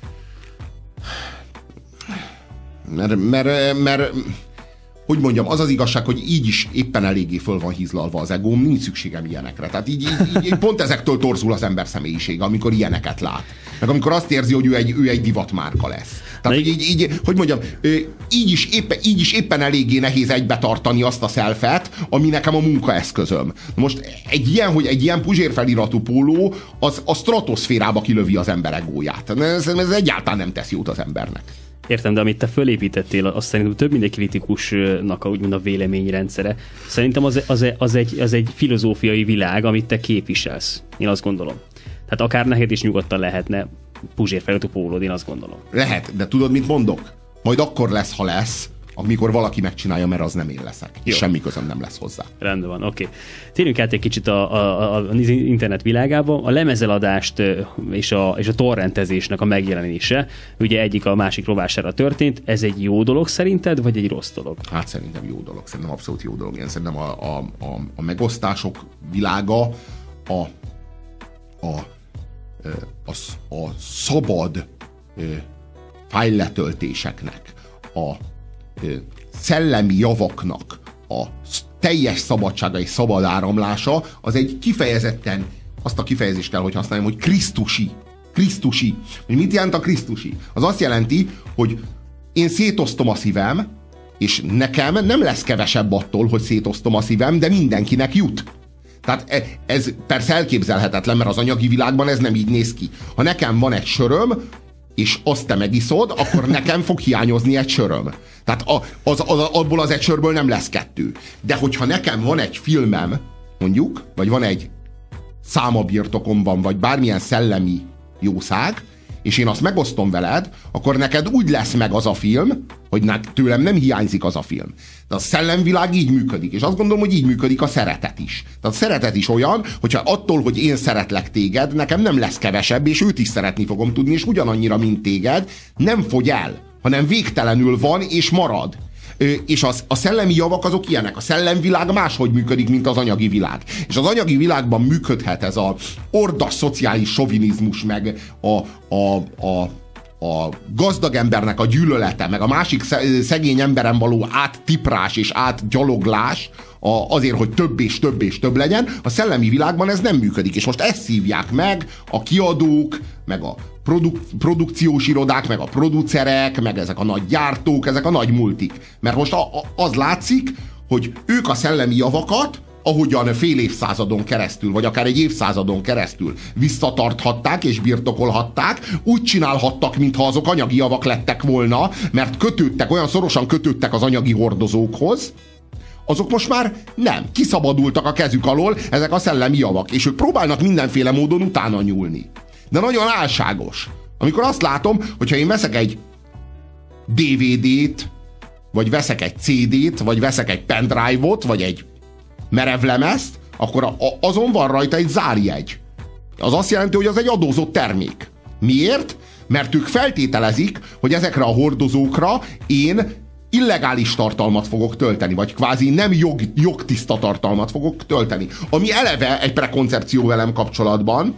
mert, mert, mert hogy mondjam, az az igazság, hogy így is éppen eléggé föl van hízlalva az egóm, nincs szükségem ilyenekre. Tehát így, így, így pont ezektől torzul az ember személyisége, amikor ilyeneket lát. Meg amikor azt érzi, hogy ő egy, ő egy divatmárka lesz. Tehát, hogy így, így, hogy mondjam, így is, éppen, így is éppen eléggé nehéz egybe tartani azt a szelfet, ami nekem a munkaeszközöm. Most egy ilyen, hogy egy ilyen Puzsér feliratú póló, az a stratoszférába kilövi az ember egóját. Ez, ez egyáltalán nem tesz jót az embernek. Értem, de amit te fölépítettél, azt szerintem több minden kritikusnak a, úgymond a véleményrendszere. Szerintem az, az, az, egy, az egy filozófiai világ, amit te képviselsz. Én azt gondolom. Tehát akár neked is nyugodtan lehetne Puzsér feliratú pólód, én azt gondolom. Lehet, de tudod, mit mondok? Majd akkor lesz, ha lesz, amikor valaki megcsinálja, mert az nem én leszek. Jó. És semmi közöm nem lesz hozzá. Rendben van, oké. Okay. Térjünk át egy kicsit a, a, a, az internet világába. A lemezeladást és a, és a torrentezésnek a megjelenése, ugye egyik a másik rovására történt. Ez egy jó dolog szerinted, vagy egy rossz dolog? Hát szerintem jó dolog. Szerintem abszolút jó dolog. Én szerintem a, a, a, a megosztások világa a, a, a, a szabad fájlletöltéseknek, a szellemi javaknak a teljes szabadsága és szabad áramlása, az egy kifejezetten, azt a kifejezést kell, hogy használjam, hogy krisztusi. Krisztusi. Mit jelent a krisztusi? Az azt jelenti, hogy én szétosztom a szívem, és nekem nem lesz kevesebb attól, hogy szétosztom a szívem, de mindenkinek jut. Tehát ez persze elképzelhetetlen, mert az anyagi világban ez nem így néz ki. Ha nekem van egy söröm, és azt te megiszod, akkor nekem fog hiányozni egy söröm. Tehát a, az, az, abból az egy sörből nem lesz kettő. De hogyha nekem van egy filmem, mondjuk, vagy van egy számabirtokomban, vagy bármilyen szellemi jószág, és én azt megosztom veled, akkor neked úgy lesz meg az a film, hogy tőlem nem hiányzik az a film. De a szellemvilág így működik, és azt gondolom, hogy így működik a szeretet is. Tehát a szeretet is olyan, hogyha attól, hogy én szeretlek téged, nekem nem lesz kevesebb, és őt is szeretni fogom tudni, és ugyanannyira, mint téged, nem fogy el, hanem végtelenül van, és marad. És az, a szellemi javak azok ilyenek. A szellemvilág máshogy működik, mint az anyagi világ. És az anyagi világban működhet ez a ordas szociális sovinizmus, meg a, a, a, a gazdag embernek a gyűlölete, meg a másik szegény emberen való áttiprás és átgyaloglás azért, hogy több és több és több legyen. A szellemi világban ez nem működik. És most ezt szívják meg a kiadók, meg a Produk- produkciós irodák, meg a producerek, meg ezek a nagy gyártók, ezek a nagy multik. Mert most a, a, az látszik, hogy ők a szellemi javakat, ahogyan fél évszázadon keresztül, vagy akár egy évszázadon keresztül visszatarthatták és birtokolhatták, úgy csinálhattak, mintha azok anyagi javak lettek volna, mert kötődtek, olyan szorosan kötődtek az anyagi hordozókhoz, azok most már nem. Kiszabadultak a kezük alól ezek a szellemi javak, és ők próbálnak mindenféle módon utána nyúlni. De nagyon álságos. Amikor azt látom, hogyha én veszek egy dé vé dét, vagy veszek egy cé dét, vagy veszek egy pendrive-ot, vagy egy merevlemezt, akkor azon van rajta egy zárjegy. Az azt jelenti, hogy az egy adózott termék. Miért? Mert ők feltételezik, hogy ezekre a hordozókra én illegális tartalmat fogok tölteni, vagy kvázi nem jog, jogtiszta tartalmat fogok tölteni. Ami eleve egy prekoncepció velem kapcsolatban,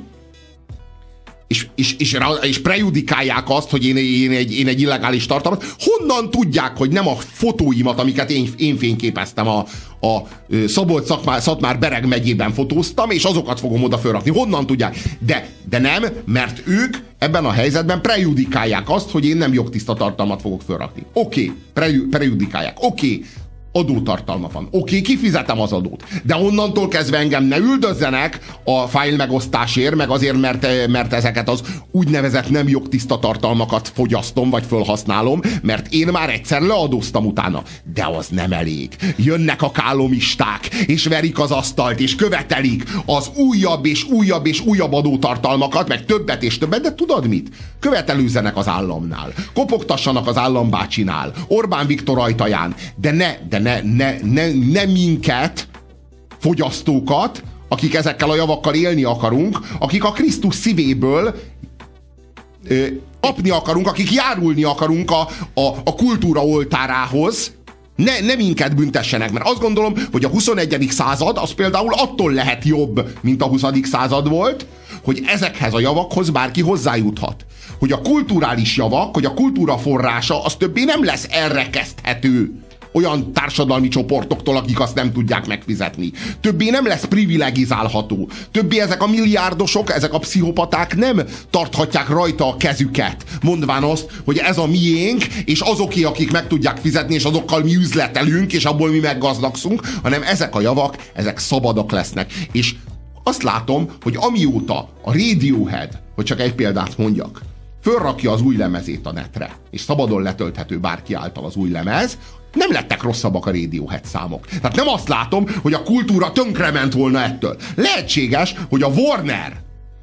És, és, és, és prejudikálják azt, hogy én, én, egy, én egy illegális tartalmat. Honnan tudják, hogy nem a fotóimat, amiket én, én fényképeztem a, a Szabolcs-Szatmár-Bereg megyében fotóztam, és azokat fogom oda fölrakni. Honnan tudják? De, de nem, mert ők ebben a helyzetben prejudikálják azt, hogy én nem jogtiszta tartalmat fogok fölrakni. Oké, okay, prejudikálják. Oké, okay, adótartalma van. Oké, okay, kifizetem az adót. De onnantól kezdve engem ne üldözzenek a fájl megosztásért, meg azért, mert, mert ezeket az úgynevezett nem jogtiszta tartalmakat fogyasztom, vagy fölhasználom, mert én már egyszer leadóztam utána. De az nem elég. Jönnek a kálomisták, és verik az asztalt, és követelik az újabb és újabb és újabb adótartalmakat, meg többet és többet, de tudod mit? Követelőzzenek az államnál. Kopogtassanak az állambácsinál, Orbán Viktor ajtaján, de ne, de ne, ne, ne, ne minket, fogyasztókat, akik ezekkel a javakkal élni akarunk, akik a Krisztus szívéből ö, kapni akarunk, akik járulni akarunk a, a, a kultúra oltárához, ne, ne minket büntessenek, mert azt gondolom, hogy a huszonegyedik század az például attól lehet jobb, mint a huszadik század volt, hogy ezekhez a javakhoz bárki hozzájuthat. Hogy a kulturális javak, hogy a kultúra forrása az többé nem lesz elrekeszthető olyan társadalmi csoportoktól, akik azt nem tudják megfizetni. Többé nem lesz privilegizálható. Többé ezek a milliárdosok, ezek a pszichopaták nem tarthatják rajta a kezüket, mondván azt, hogy ez a miénk, és azoké, akik meg tudják fizetni, és azokkal mi üzletelünk, és abból mi meggazdagszunk, hanem ezek a javak, ezek szabadak lesznek. És azt látom, hogy amióta a Radiohead, hogy csak egy példát mondjak, fölrakja az új lemezét a netre, és szabadon letölthető bárki által az új lemez, nem lettek rosszabbak a Radiohead számok. Tehát nem azt látom, hogy a kultúra tönkrement volna ettől. Lehetséges, hogy a Warner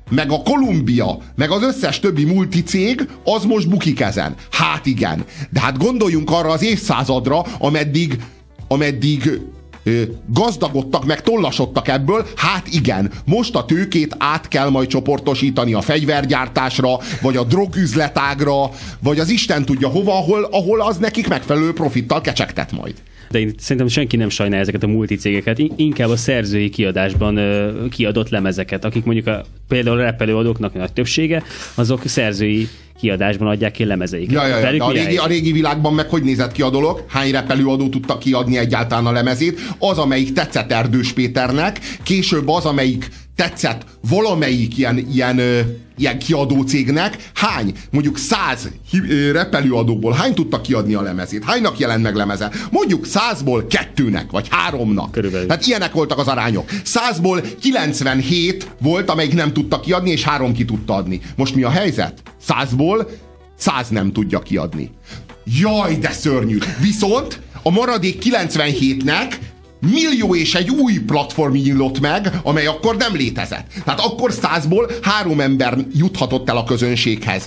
meg a Columbia, meg az összes többi multicég, az most bukik ezen. Hát igen. De hát gondoljunk arra az évszázadra, ameddig, ameddig ö, gazdagodtak, meg tollasodtak ebből. Hát igen. Most a tőkét át kell majd csoportosítani a fegyvergyártásra, vagy a drogüzletágra, vagy az Isten tudja hova, ahol, ahol az nekik megfelelő profittal kecsegtet majd. De én szerintem senki nem sajnál ezeket a multicégeket, inkább a szerzői kiadásban ö, kiadott lemezeket, akik mondjuk a, például a repelőadóknak nagy többsége, azok szerzői kiadásban adják ki lemezeiket. Ja, ja, ja. De a, régi, a régi világban meg hogy nézett ki a dolog? Hány repelőadó tudta kiadni egyáltalán a lemezét? Az, amelyik tetszett Erdős Péternek, később az, amelyik tetszett valamelyik ilyen, ilyen, ilyen kiadó cégnek. Hány? Mondjuk száz repelőadóból hány tudta kiadni a lemezét? Hánynak jelent meg lemeze? Mondjuk százból kettőnek, vagy háromnak. Körülbelül. Tehát ilyenek voltak az arányok. Százból kilencvenhét volt, amelyik nem tudta kiadni, és három ki tudta adni. Most mi a helyzet? Százból száz nem tudja kiadni. Jaj, de szörnyű! Viszont a maradék kilencvenhétnek millió és egy új platform nyílt meg, amely akkor nem létezett. Tehát akkor százból három ember juthatott el a közönséghez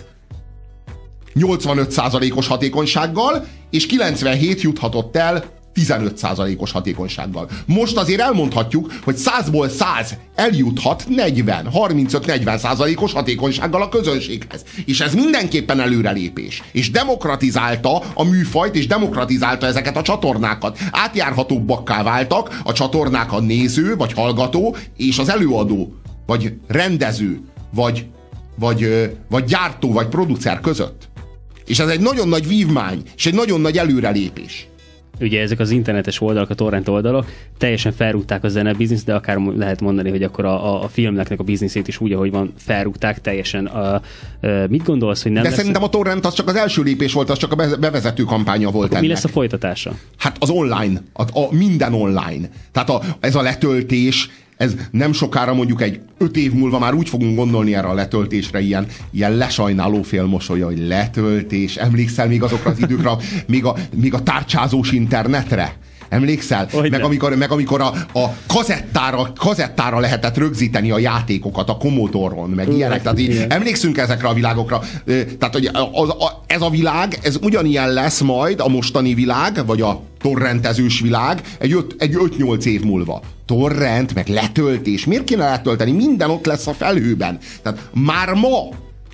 nyolcvanöt százalékos hatékonysággal, és kilencvenhét juthatott el tizenöt százalékos hatékonysággal. Most azért elmondhatjuk, hogy százból száz eljuthat negyven, harmincöt-negyven százalékos hatékonysággal a közönséghez. És ez mindenképpen előrelépés. És demokratizálta a műfajt, és demokratizálta ezeket a csatornákat. Átjárhatóbbakká váltak a csatornák a néző, vagy hallgató, és az előadó, vagy rendező, vagy, vagy, vagy gyártó, vagy producer között. És ez egy nagyon nagy vívmány, és egy nagyon nagy előrelépés. Ugye ezek az internetes oldalak, a torrent oldalak teljesen felrúgták a zenebizniszt, de akár lehet mondani, hogy akkor a, a filmnek a bizniszét is úgy, ahogy van, felrúgták teljesen. A, a, mit gondolsz, hogy nem De lesz... szerintem a torrent az csak az első lépés volt, az csak a bevezető kampánya volt ennek. Mi lesz a folytatása? Hát az online, a, a minden online. Tehát a, ez a letöltés, ez nem sokára, mondjuk egy öt év múlva már úgy fogunk gondolni erre a letöltésre, ilyen, ilyen lesajnáló félmosolya, hogy letöltés. Emlékszel még azokra az időkre, még a, még a tárcsázós internetre? Emlékszel? Meg amikor, meg amikor a, a kazettára, kazettára lehetett rögzíteni a játékokat a Commodore-on, meg ilyenek. Tehát így, emlékszünk ezekre a világokra. Tehát, hogy az, a, ez a világ, ez ugyanilyen lesz majd a mostani világ, vagy a torrentezős világ egy öt-nyolc év múlva. Torrent, meg letöltés. Miért kéne letölteni? Minden ott lesz a felhőben. Tehát már ma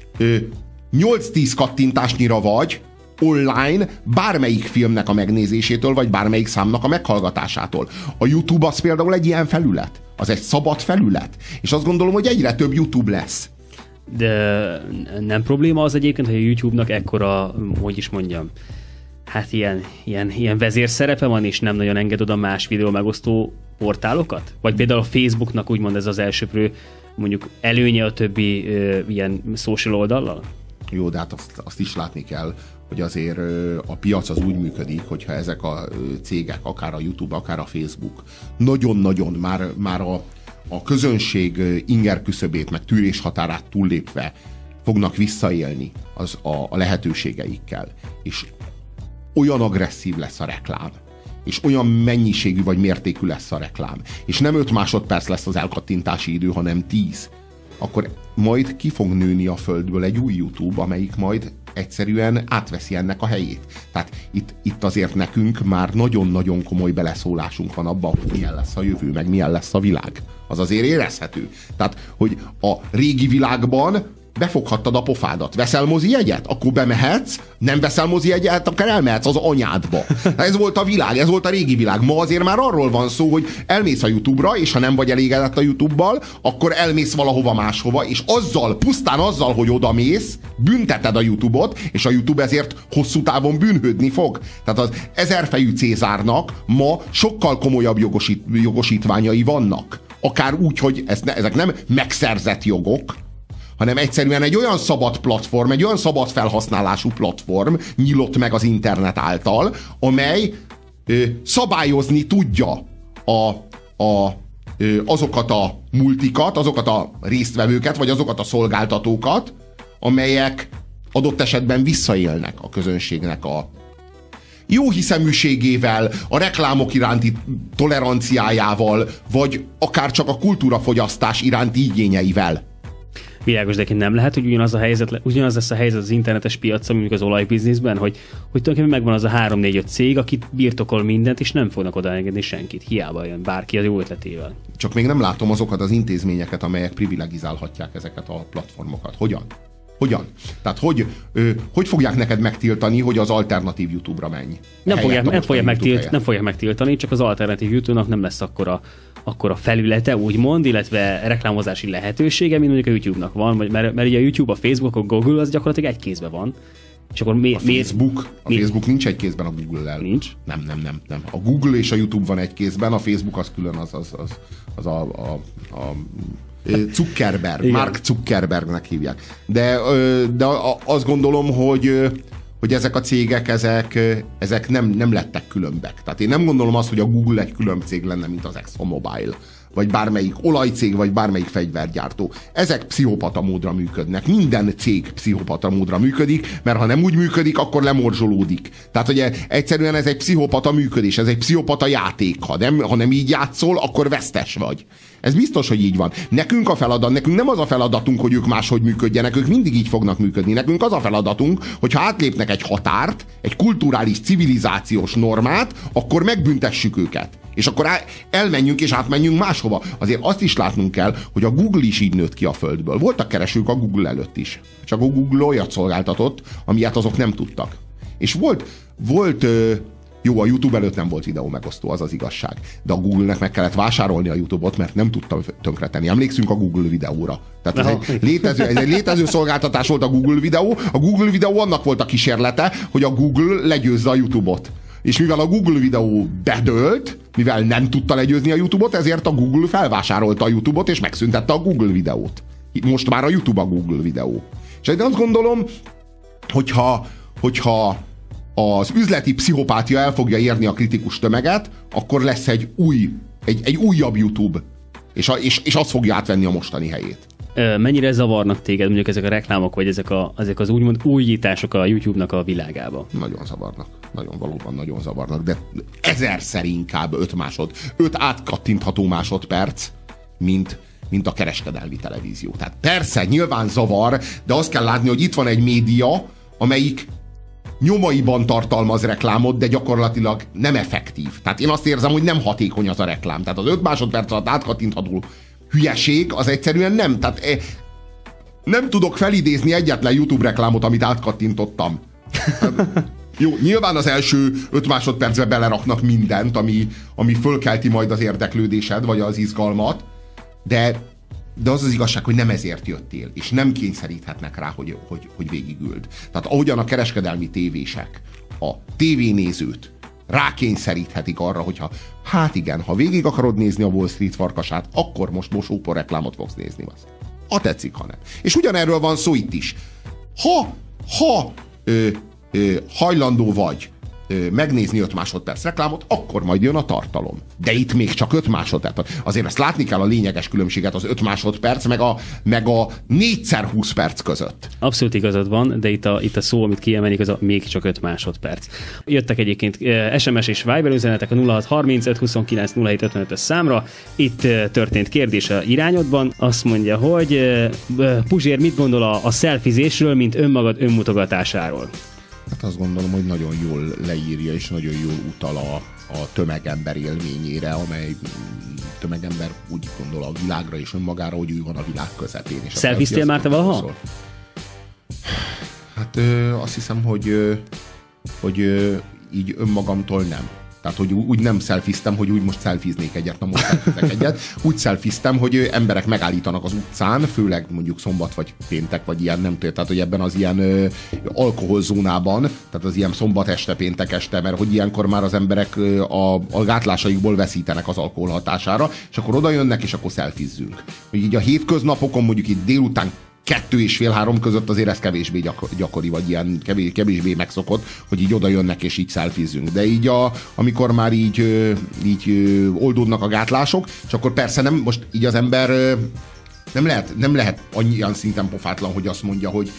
nyolc-tíz kattintásnyira vagy online bármelyik filmnek a megnézésétől, vagy bármelyik számnak a meghallgatásától. A YouTube az például egy ilyen felület. Az egy szabad felület. És azt gondolom, hogy egyre több YouTube lesz. De nem probléma az egyébként, hogy a YouTube-nak ekkora, hogy is mondjam, hát ilyen, ilyen, ilyen vezérszerepe van, és nem nagyon enged oda más videó megosztó portálokat? Vagy például a Facebooknak úgymond ez az elsőprő mondjuk előnye a többi ö, ilyen social oldallal? Jó, de hát azt, azt is látni kell, hogy azért a piac az úgy működik, hogyha ezek a cégek, akár a YouTube, akár a Facebook, nagyon-nagyon már, már a, a közönség inger küszöbét, meg tűrés határát túllépve fognak visszaélni az a, a lehetőségeikkel. És olyan agresszív lesz a reklám, és olyan mennyiségű vagy mértékű lesz a reklám, és nem öt másodperc lesz az elkattintási idő, hanem tíz, akkor majd ki fog nőni a földből egy új YouTube, amelyik majd egyszerűen átveszi ennek a helyét. Tehát itt, itt azért nekünk már nagyon-nagyon komoly beleszólásunk van abban, hogy milyen lesz a jövő, meg milyen lesz a világ. Az azért érezhető. Tehát, hogy a régi világban befoghattad a pofádat. Veszel mozi jegyet? Akkor bemehetsz, nem veszel mozi jegyet, akkor elmehetsz az anyádba. Ez volt a világ, ez volt a régi világ. Ma azért már arról van szó, hogy elmész a YouTube-ra, és ha nem vagy elégedett a YouTube-bal, akkor elmész valahova máshova, és azzal, pusztán azzal, hogy odamész, bünteted a YouTube-ot, és a YouTube ezért hosszú távon bűnhődni fog. Tehát az ezerfejű Cézárnak ma sokkal komolyabb jogosít, jogosítványai vannak. Akár úgy, hogy ez ne, ezek nem megszerzett jogok, hanem egyszerűen egy olyan szabad platform, egy olyan szabad felhasználású platform nyílott meg az internet által, amely ö, szabályozni tudja a, a, ö, azokat a multikat, azokat a résztvevőket, vagy azokat a szolgáltatókat, amelyek adott esetben visszaélnek a közönségnek a jó hiszeműségével, a reklámok iránti toleranciájával, vagy akár csak a kultúrafogyasztás iránti igényeivel. világos, de nem lehet, hogy ugyanaz a helyzet, ugyanaz lesz a helyzet az internetes piacon, mint az olajbizniszben, hogy, hogy tulajdonképpen megvan az a három négy öt cég, akit birtokol mindent, és nem fognak odaengedni senkit. Hiába jön bárki az jó ötletével. Csak még nem látom azokat az intézményeket, amelyek privilegizálhatják ezeket a platformokat. Hogyan? Hogyan? Tehát hogy, ö, hogy fogják neked megtiltani, hogy az alternatív YouTube-ra menj? Nem fogják, nem, fogják megtilt, nem fogják megtiltani, csak az alternatív YouTube-nak nem lesz akkora, akkora felülete, úgymond, illetve reklámozási lehetősége, mint mondjuk a YouTube-nak van, mert, mert ugye a YouTube, a Facebook, a Google az gyakorlatilag egy kézben van. És akkor mi, a Facebook, a mi, Facebook nincs egy kézben a Google-lel. Nincs? Nem, nem, nem, nem. A Google és a YouTube van egy kézben, a Facebook az külön az, az, az, az a, a, a Zuckerberg, igen. Mark Zuckerbergnek hívják. De, de azt gondolom, hogy, hogy ezek a cégek, ezek, ezek nem, nem lettek különbek. Tehát én nem gondolom azt, hogy a Google egy külön cég lenne, mint az ExxonMobil, vagy bármelyik olajcég, vagy bármelyik fegyvergyártó. Ezek pszichopata módra működnek. Minden cég pszichopata módra működik, mert ha nem úgy működik, akkor lemorzsolódik. Tehát ugye egyszerűen ez egy pszichopata működés, ez egy pszichopata játék. Ha nem, ha nem így játszol, akkor vesztes vagy. Ez biztos, hogy így van. Nekünk a feladat, nekünk nem az a feladatunk, hogy ők máshogy működjenek, ők mindig így fognak működni. Nekünk az a feladatunk, hogy ha átlépnek egy határt, egy kulturális, civilizációs normát, akkor megbüntessük őket. És akkor elmenjünk és átmenjünk máshova. Azért azt is látnunk kell, hogy a Google is így nőtt ki a földből. Voltak keresők a Google előtt is. Csak a Google olyat szolgáltatott, amilyet azok nem tudtak. És volt, volt jó, a YouTube előtt nem volt videó megosztó, az az igazság. De a Google-nek meg kellett vásárolni a YouTube-ot, mert nem tudta tönkretenni. Emlékszünk a Google videóra. Tehát ez egy, létező, ez egy létező szolgáltatás volt a Google videó. A Google videó annak volt a kísérlete, hogy a Google legyőzze a YouTube-ot. És mivel a Google videó bedőlt, mivel nem tudta legyőzni a YouTube-ot, ezért a Google felvásárolta a YouTube-ot, és megszüntette a Google videót. Most már a YouTube a Google videó. És én azt gondolom, hogyha, hogyha az üzleti pszichopátia el fogja érni a kritikus tömeget, akkor lesz egy új, egy, egy újabb YouTube, és, a, és, és az fogja átvenni a mostani helyét. Mennyire zavarnak téged mondjuk ezek a reklámok, vagy ezek, a, ezek az úgymond újítások a YouTube-nak a világába? Nagyon zavarnak. Nagyon valóban nagyon zavarnak, de ezerszer inkább öt másod, öt átkattintható másodperc, mint, mint a kereskedelmi televízió. Tehát persze, nyilván zavar, de azt kell látni, hogy itt van egy média, amelyik nyomaiban tartalmaz reklámot, de gyakorlatilag nem effektív. Tehát én azt érzem, hogy nem hatékony az a reklám. Tehát az öt másodperc alatt átkattintható hülyeség, az egyszerűen nem. Tehát eh, nem tudok felidézni egyetlen YouTube reklámot, amit átkattintottam. Jó, nyilván az első öt másodpercbe beleraknak mindent, ami, ami fölkelti majd az érdeklődésed, vagy az izgalmat, de, de az az igazság, hogy nem ezért jöttél, és nem kényszeríthetnek rá, hogy, hogy, hogy végigüld. Tehát ahogyan a kereskedelmi tévések a tévénézőt rákényszeríthetik arra, hogyha hát igen, ha végig akarod nézni a Wall Street farkasát, akkor most mosópor reklámot fogsz nézni. Azt. Ha tetszik, ha nem. És ugyanerről van szó itt is. Ha, ha ö, ö, hajlandó vagy ö, megnézni öt másodperc reklámot, akkor majd jön a tartalom. De itt még csak öt másodperc. Azért ezt látni kell a lényeges különbséget az öt másodperc, meg a, meg a négyszer húsz perc között. Abszolút igazad van, de itt a, itt a szó, amit kiemelik, az a még csak öt másodperc. Jöttek egyébként es em es és Viber üzenetek a nulla hat harmincöt huszonkilenc nulla hét ötvenötös számra. Itt történt kérdés a irányodban. Azt mondja, hogy Puzsér mit gondol a, a szelfizésről, mint önmagad önmutogatásáról? Hát azt gondolom, hogy nagyon jól leírja, és nagyon jól utal a, a tömegember élményére, amely tömegember úgy gondol a világra és önmagára, hogy ő van a világ közepén. Szelfiztél már te valaha? Hát ö, azt hiszem, hogy, ö, hogy ö, így önmagamtól nem. Tehát, hogy úgy nem szelfiztem, hogy úgy most szelfiznék egyet, na most szelfizek egyet. Úgy szelfiztem, hogy emberek megállítanak az utcán, főleg mondjuk szombat vagy péntek, vagy ilyen, nem tudom, tehát, hogy ebben az ilyen ö, alkoholzónában, tehát az ilyen szombat este, péntek este, mert hogy ilyenkor már az emberek ö, a, a gátlásaikból veszítenek az alkohol hatására, és akkor oda jönnek, és akkor szelfizzünk. Hogy így a hétköznapokon, mondjuk itt délután kettő és fél három között azért ez kevésbé gyakori, vagy ilyen kevés, kevésbé megszokott, hogy így oda jönnek és így szelfizzünk. De így a, amikor már így, így oldódnak a gátlások, és akkor persze nem, most így az ember nem lehet, nem lehet annyian szinten pofátlan, hogy azt mondja, hogy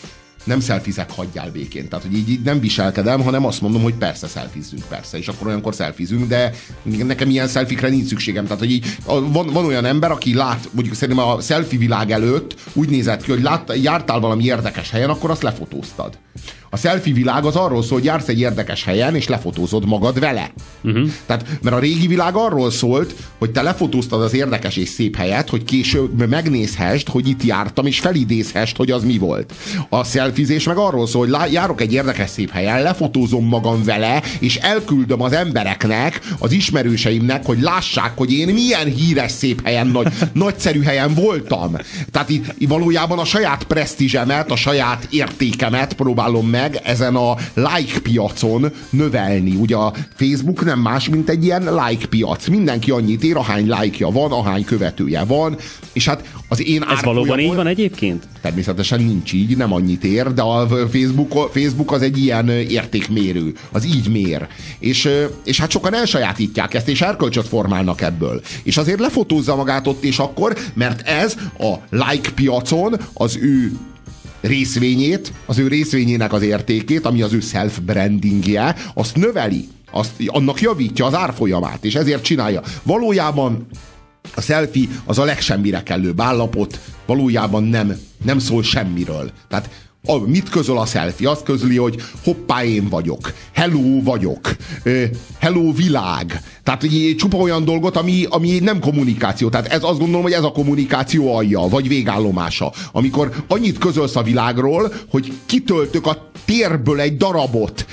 nem szelfizek, hagyjál békén. Tehát, hogy így, így nem viselkedem, hanem azt mondom, hogy persze szelfizzünk, persze. És akkor olyankor szelfizünk, de nekem ilyen szelfikre nincs szükségem. Tehát, hogy így van, van olyan ember, aki lát, mondjuk szerintem a szelfi világ előtt úgy nézett ki, hogy lát, jártál valami érdekes helyen, akkor azt lefotóztad. A selfie világ az arról szól, hogy jársz egy érdekes helyen, és lefotózod magad vele. Uh-huh. Tehát, mert a régi világ arról szólt, hogy te lefotóztad az érdekes és szép helyet, hogy később megnézhessd, hogy itt jártam, és felidézhessd, hogy az mi volt. A selfizés meg arról szól, hogy lá- járok egy érdekes szép helyen, lefotózom magam vele, és elküldöm az embereknek, az ismerőseimnek, hogy lássák, hogy én milyen híres szép helyen, nagy, nagyszerű helyen voltam. Tehát itt valójában a saját presztízsemet, a saját értékemet próbálom meg ezen a like piacon növelni. Ugye a Facebook nem más, mint egy ilyen like piac. Mindenki annyit ér, ahány like-ja van, ahány követője van, és hát az én Ez valóban így van egyébként? Természetesen nincs így, nem annyit ér, de a Facebook, Facebook az egy ilyen értékmérő. Az így mér. És, és hát sokan elsajátítják ezt, és erkölcsöt formálnak ebből. És azért lefotózza magát ott és akkor, mert ez a like piacon az ő részvényét, az ő részvényének az értékét, ami az ő self-brandingje, azt növeli, azt, annak javítja az árfolyamát, és ezért csinálja. Valójában a selfie az a legsemmire kellőbb állapot, valójában nem, nem szól semmiről. Tehát a, mit közöl a selfie? Azt közöli, hogy hoppá, én vagyok, hello vagyok, hello világ. Tehát csupa olyan dolgot, ami, ami nem kommunikáció. Tehát ez, azt gondolom, hogy ez a kommunikáció alja, vagy végállomása. Amikor annyit közölsz a világról, hogy kitöltök a térből egy darabot.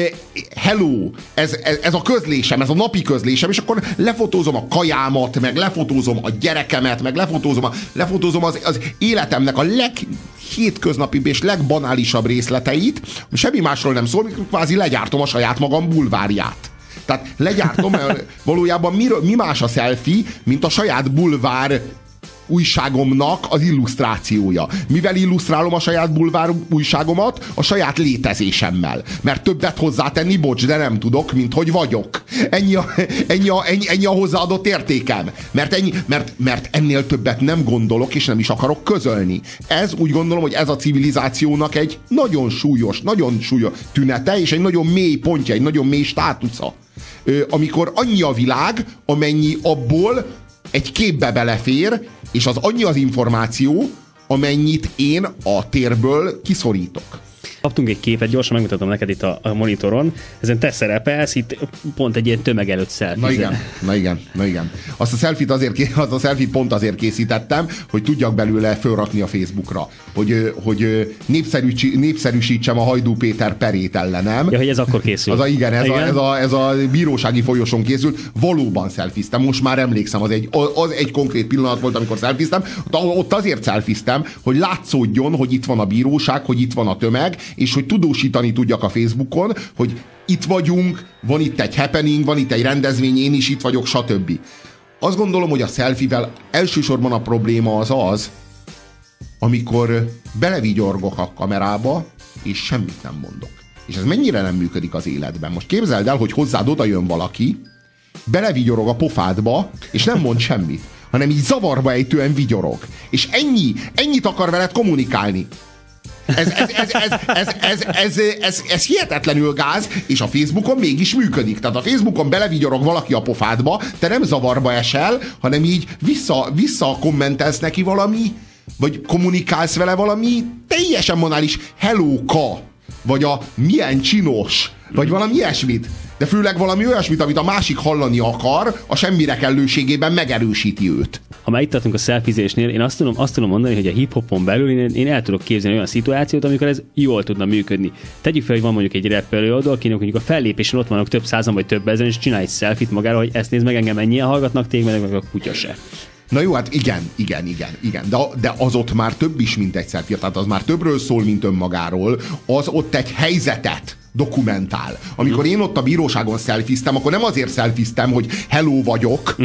Hello, ez, ez, ez a közlésem, ez a napi közlésem, és akkor lefotózom a kajámat, meg lefotózom a gyerekemet, meg lefotózom, a, lefotózom az, az életemnek a leghétköznapibb és legbanálisabb részleteit, semmi másról nem szól, mikor kvázi legyártom a saját magam bulvárját. Tehát legyártom, valójában mi, mi más a selfie, mint a saját bulvár újságomnak az illusztrációja. Mivel illusztrálom a saját bulvár újságomat? A saját létezésemmel. Mert többet hozzátenni, bocs, de nem tudok, mint hogy vagyok. Ennyi a, ennyi a, ennyi, ennyi a hozzáadott értékem. Mert, ennyi, mert, mert ennél többet nem gondolok, és nem is akarok közölni. Ez úgy gondolom, hogy ez a civilizációnak egy nagyon súlyos, nagyon súlyos tünete, és egy nagyon mély pontja, egy nagyon mély státusza. Ö, amikor annyi a világ, amennyi abból egy képbe belefér, és az annyi az információ, amennyit én a térből kiszorítok. Kaptunk egy képet, gyorsan megmutatom neked itt a, a monitoron. Ezen te szerepelsz, itt pont egy ilyen tömeg előtt selfie. Na igen, na igen, na igen. Azt a selfie-t azért, azt a selfie pont azért készítettem, hogy tudjak belőle fölrakni a Facebookra. Hogy, hogy népszerű, népszerűsítsem a Hajdú Péter perét ellenem. Ja, hogy ez akkor készült. Az a, igen, ez, igen? A, ez, a, ez a bírósági folyosón készült. Valóban selfiztem, most már emlékszem, az egy, az egy konkrét pillanat volt, amikor selfiztem. Ott azért selfiztem, hogy látszódjon, hogy itt van a bíróság, hogy itt van a tömeg, és hogy tudósítani tudjak a Facebookon, hogy itt vagyunk, van itt egy happening, van itt egy rendezvény, én is itt vagyok, stb. Azt gondolom, hogy a selfie-vel elsősorban a probléma az az, amikor belevigyorgok a kamerába, és semmit nem mondok. És ez mennyire nem működik az életben. Most képzeld el, hogy hozzád oda jön valaki, belevigyorog a pofádba, és nem mond semmit, hanem így zavarba ejtően vigyorog. És ennyi, ennyit akar veled kommunikálni. Ez, ez, ez, ez, ez, ez, ez, ez, ez hihetetlenül gáz, és a Facebookon mégis működik. Tehát a Facebookon belevigyorog valaki a pofádba, te nem zavarba esel, hanem így vissza, vissza kommentelsz neki valami, vagy kommunikálsz vele valami teljesen banális hello-ka, vagy a milyen csinos, vagy valami ilyesmit. De főleg valami olyasmit, amit a másik hallani akar, a semmire kellőségében megerősíti őt. Ha már itt tartunk a selfizésnél, én azt tudom, azt tudom mondani, hogy a hip-hopon belül én, én el tudok képzelni olyan szituációt, amikor ez jól tudna működni. Tegyük fel, hogy van mondjuk egy rap előadó, akinek mondjuk a fellépésen ott vannak több százan vagy több ezen, és csinálj egy selfit magára, hogy ezt nézd meg, engem ennyien hallgatnak téged, meg a kutya se. Na jó, hát igen, igen, igen, igen. De, de az ott már több is, mint egy selfie. Tehát az már többről szól, mint önmagáról. Az ott egy helyzetet dokumentál. Amikor uh-huh. én ott a bíróságon szelfiztem, akkor nem azért szelfiztem, hogy hello vagyok, uh-huh.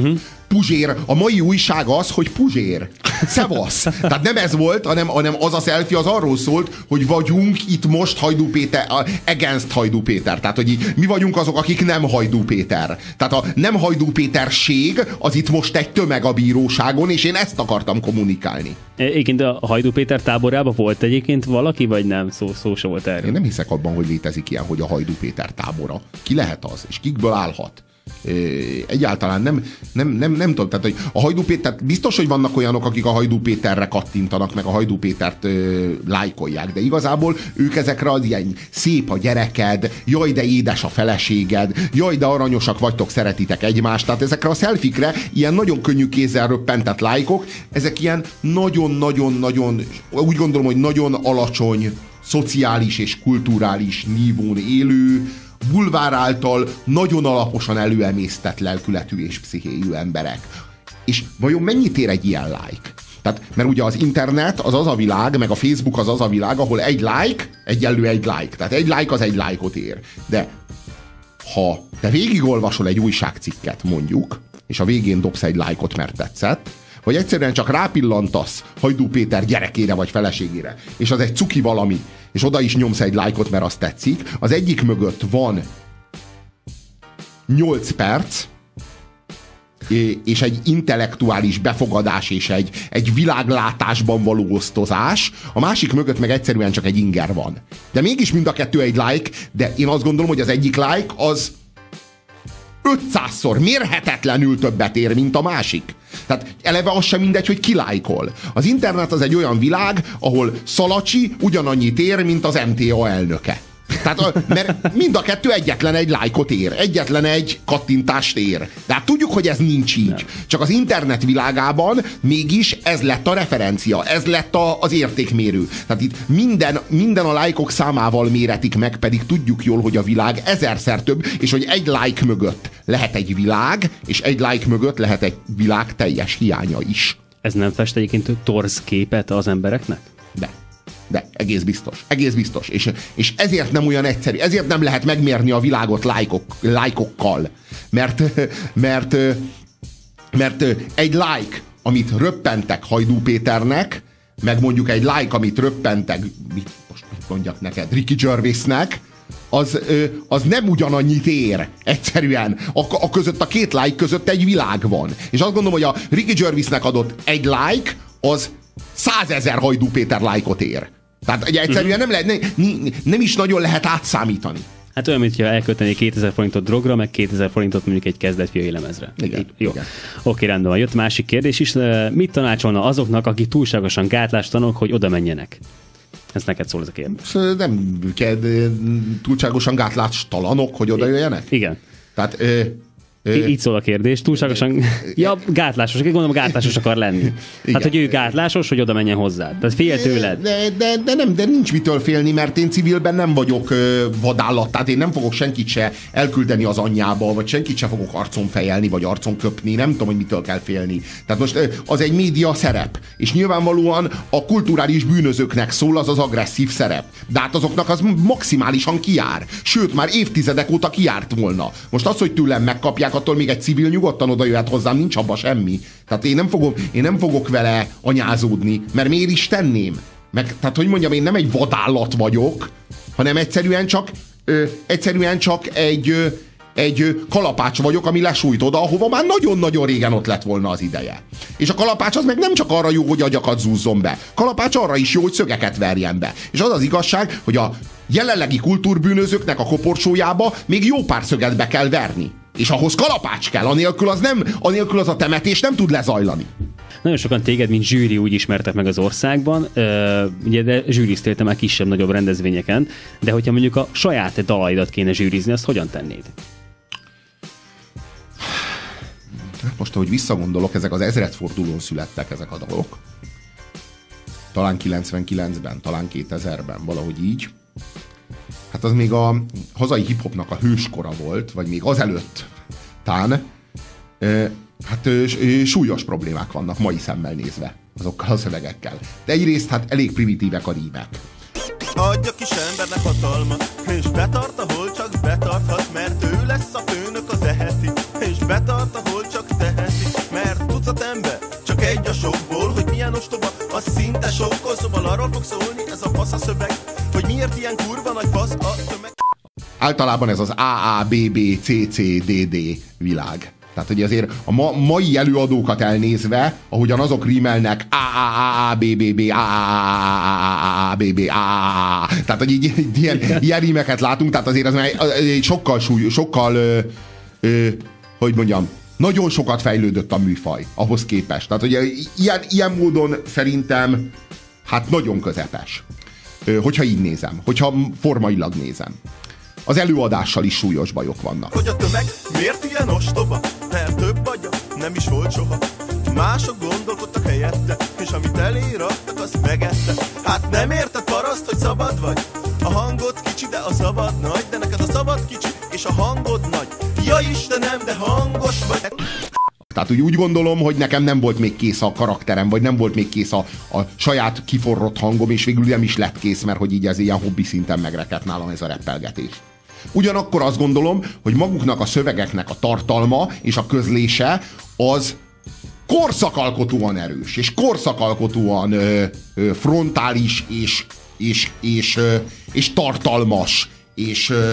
Puzsér, a mai újság az, hogy Puzsér. Szevasz. Tehát nem ez volt, hanem, hanem az a selfie az arról szólt, hogy vagyunk itt most Hajdú Péter, against Hajdú Péter. Tehát, hogy így, mi vagyunk azok, akik nem Hajdú Péter. Tehát a nem Hajdú Péterség az itt most egy tömeg a bíróságon, és én ezt akartam kommunikálni. Egyébként a Hajdú Péter táborában volt egyébként valaki, vagy nem? Szó, szó se volt erről. Én nem hiszek abban, hogy létezik ilyen, hogy a Hajdú Péter tábora. Ki lehet az? És kikből állhat? Egyáltalán nem, nem, nem, nem tudom, tehát hogy a Hajdú Péter, biztos, hogy vannak olyanok, akik a Hajdú Péterre kattintanak, meg a Hajdú Pétert ö, lájkolják, de igazából ők ezekre az ilyen szép a gyereked, jaj, de édes a feleséged, jaj, de aranyosak vagytok, szeretitek egymást, tehát ezekre a szelfikre ilyen nagyon könnyű kézzel röppentett lájkok, ezek ilyen nagyon-nagyon-nagyon, úgy gondolom, hogy nagyon alacsony, szociális és kulturális nívón élő, bulvár által nagyon alaposan előemésztett lelkületű és pszichéjű emberek. És vajon mennyit ér egy ilyen like? Tehát, mert ugye az internet az az a világ, meg a Facebook az az a világ, ahol egy like egyenlő egy like. Tehát egy like az egy like-ot ér. De ha te végigolvasol egy újságcikket mondjuk, és a végén dobsz egy like-ot, mert tetszett, vagy egyszerűen csak rápillantasz Hajdú Péter gyerekére vagy feleségére, és az egy cuki valami, és oda is nyomsz egy lájkot, mert azt tetszik, az egyik mögött van nyolc perc, és egy intellektuális befogadás, és egy, egy világlátásban való osztozás, a másik mögött meg egyszerűen csak egy inger van. De mégis mind a kettő egy like, de én azt gondolom, hogy az egyik like az ötszázszor mérhetetlenül többet ér, mint a másik. Tehát eleve az sem mindegy, hogy ki lájkol. Az internet az egy olyan világ, ahol Szalacsi ugyanannyit ér, mint az em té á elnöke. Tehát, a, mert mind a kettő egyetlen egy lájkot ér, egyetlen egy kattintást ér. De hát tudjuk, hogy ez nincs így. Nem. Csak az internet világában mégis ez lett a referencia, ez lett a, az értékmérő. Tehát itt minden, minden a lájkok számával méretik meg, pedig tudjuk jól, hogy a világ ezerszer több, és hogy egy like mögött lehet egy világ, és egy like mögött lehet egy világ teljes hiánya is. Ez nem fest egyébként torz képet az embereknek? De. De egész biztos, egész biztos. És, és ezért nem olyan egyszerű, ezért nem lehet megmérni a világot lájkok, lájkokkal. Mert, mert, mert egy like, amit röppentek Hajdú Péternek, meg mondjuk egy like, amit röppentek, mit, most mit mondjak neked, Ricky Gervaisnek, az, az nem ugyanannyit ér. Egyszerűen. A, a között, a két like között egy világ van. És azt gondolom, hogy a Ricky Gervaisnek adott egy like, az százezer Hajdú Péter lájkot ér. Tehát ugye egyszerűen nem, lehet, nem, nem is nagyon lehet átszámítani. Hát olyan, mintha elköltené kétezer forintot drogra, meg kétezer forintot mondjuk egy kezdetfiai lemezre. Igen. Jó. Igen. Oké, rendben van. Jött másik kérdés is. Mit tanácsolna azoknak, akik túlságosan gátlástalanok, hogy oda menjenek? Ez neked szól ez a kérdés. Nem kell túlságosan gátlástalanok, hogy oda jöjjenek? Igen. Tehát... Ö, Így szól a kérdés. Túlságosan... Ja, gátlásos. Gondolom, gátlásos akar lenni. Igen. Hát, hogy ő gátlásos, hogy oda menjen hozzá. Tehát fél tőled. De, de, de, nem, de nincs mitől félni, mert én civilben nem vagyok ö, vadállat. Tehát én nem fogok senkit se elküldeni az anyjába, vagy senkit se fogok arcon fejelni, vagy arcon köpni. Nem tudom, hogy mitől kell félni. Tehát most ö, az egy média szerep. És nyilvánvalóan a kulturális bűnözőknek szól az az agresszív szerep. De hát azoknak az maximálisan kijár. Sőt, már évtizedek óta kijárt volna. Most az, hogy tőlem megkapják, attól még egy civil nyugodtan oda jöhet hozzám, nincs abba semmi. Tehát én nem, fogom, én nem fogok vele anyázódni, mert miért is tenném? Meg, tehát, hogy mondjam, én nem egy vadállat vagyok, hanem egyszerűen csak, ö, egyszerűen csak egy, ö, egy kalapács vagyok, ami lesújt oda, ahova már nagyon-nagyon régen ott lett volna az ideje. És a kalapács az meg nem csak arra jó, hogy agyakat zúzzon be. Kalapács arra is jó, hogy szögeket verjen be. És az az igazság, hogy a jelenlegi kultúrbűnözőknek a koporsójába még jó pár szöget be kell verni. És ahhoz kalapács kell, anélkül az, nem, anélkül az a temetés nem tud lezajlani. Nagyon sokan téged, mint zsűri úgy ismertek meg az országban, uh, ugye, de zsűriztél már kisebb-nagyobb rendezvényeken, de hogyha mondjuk a saját dalaidat kéne zsűrizni, azt hogyan tennéd? Most, ahogy visszagondolok, ezek az ezredfordulón születtek ezek a dalok. Talán kilencvenkilencben, talán kétezerben, valahogy így. Hát az még a hazai hiphopnak a hőskora volt, vagy még azelőtt tán. Hát súlyos problémák vannak mai szemmel nézve azokkal a szövegekkel. De egyrészt hát elég primitívek a rímek. Adja kis embernek hatalmat, és betart, ahol csak betarthat, mert ő lesz a főnök, az eheti, és betart, ahol csak teheti, mert általában ez az á á, bé bé, cé cé, dé dé világ. Tehát, hogy azért a ma, mai előadókat elnézve, ahogyan azok rímelnek á á á á, bé bé bé, á á á bé bé, á. Tehát, hogy így, így ilyen, ilyen rímeket látunk, tehát azért az már sokkal súly, sokkal, ö, ö, hogy mondjam, nagyon sokat fejlődött a műfaj ahhoz képest. Tehát, hogy ilyen, ilyen módon szerintem hát nagyon közepes. Hogyha így nézem, hogyha formailag nézem. Az előadással is súlyos bajok vannak. Hogy a tömeg miért ilyen ostoba? Mert több agya nem is volt soha. Mások gondolkodtak helyette, és amit eléraktak, azt megette. Hát nem érted, paraszt, hogy szabad vagy? A hangod kicsi, de a szabad nagy. De neked a szabad kicsi, és a hangod nagy. Ja Istenem, de hangos vagy. Tehát úgy, úgy gondolom, hogy nekem nem volt még kész a karakterem, vagy nem volt még kész a, a saját kiforrott hangom, és végül nem is lett kész, mert hogy így ez ilyen hobbi szinten megrekedt nálam ez a reppelgetés. Ugyanakkor azt gondolom, hogy maguknak a szövegeknek a tartalma és a közlése az korszakalkotóan erős, és korszakalkotóan ö, ö, frontális, és, és, és, ö, és tartalmas, és ö,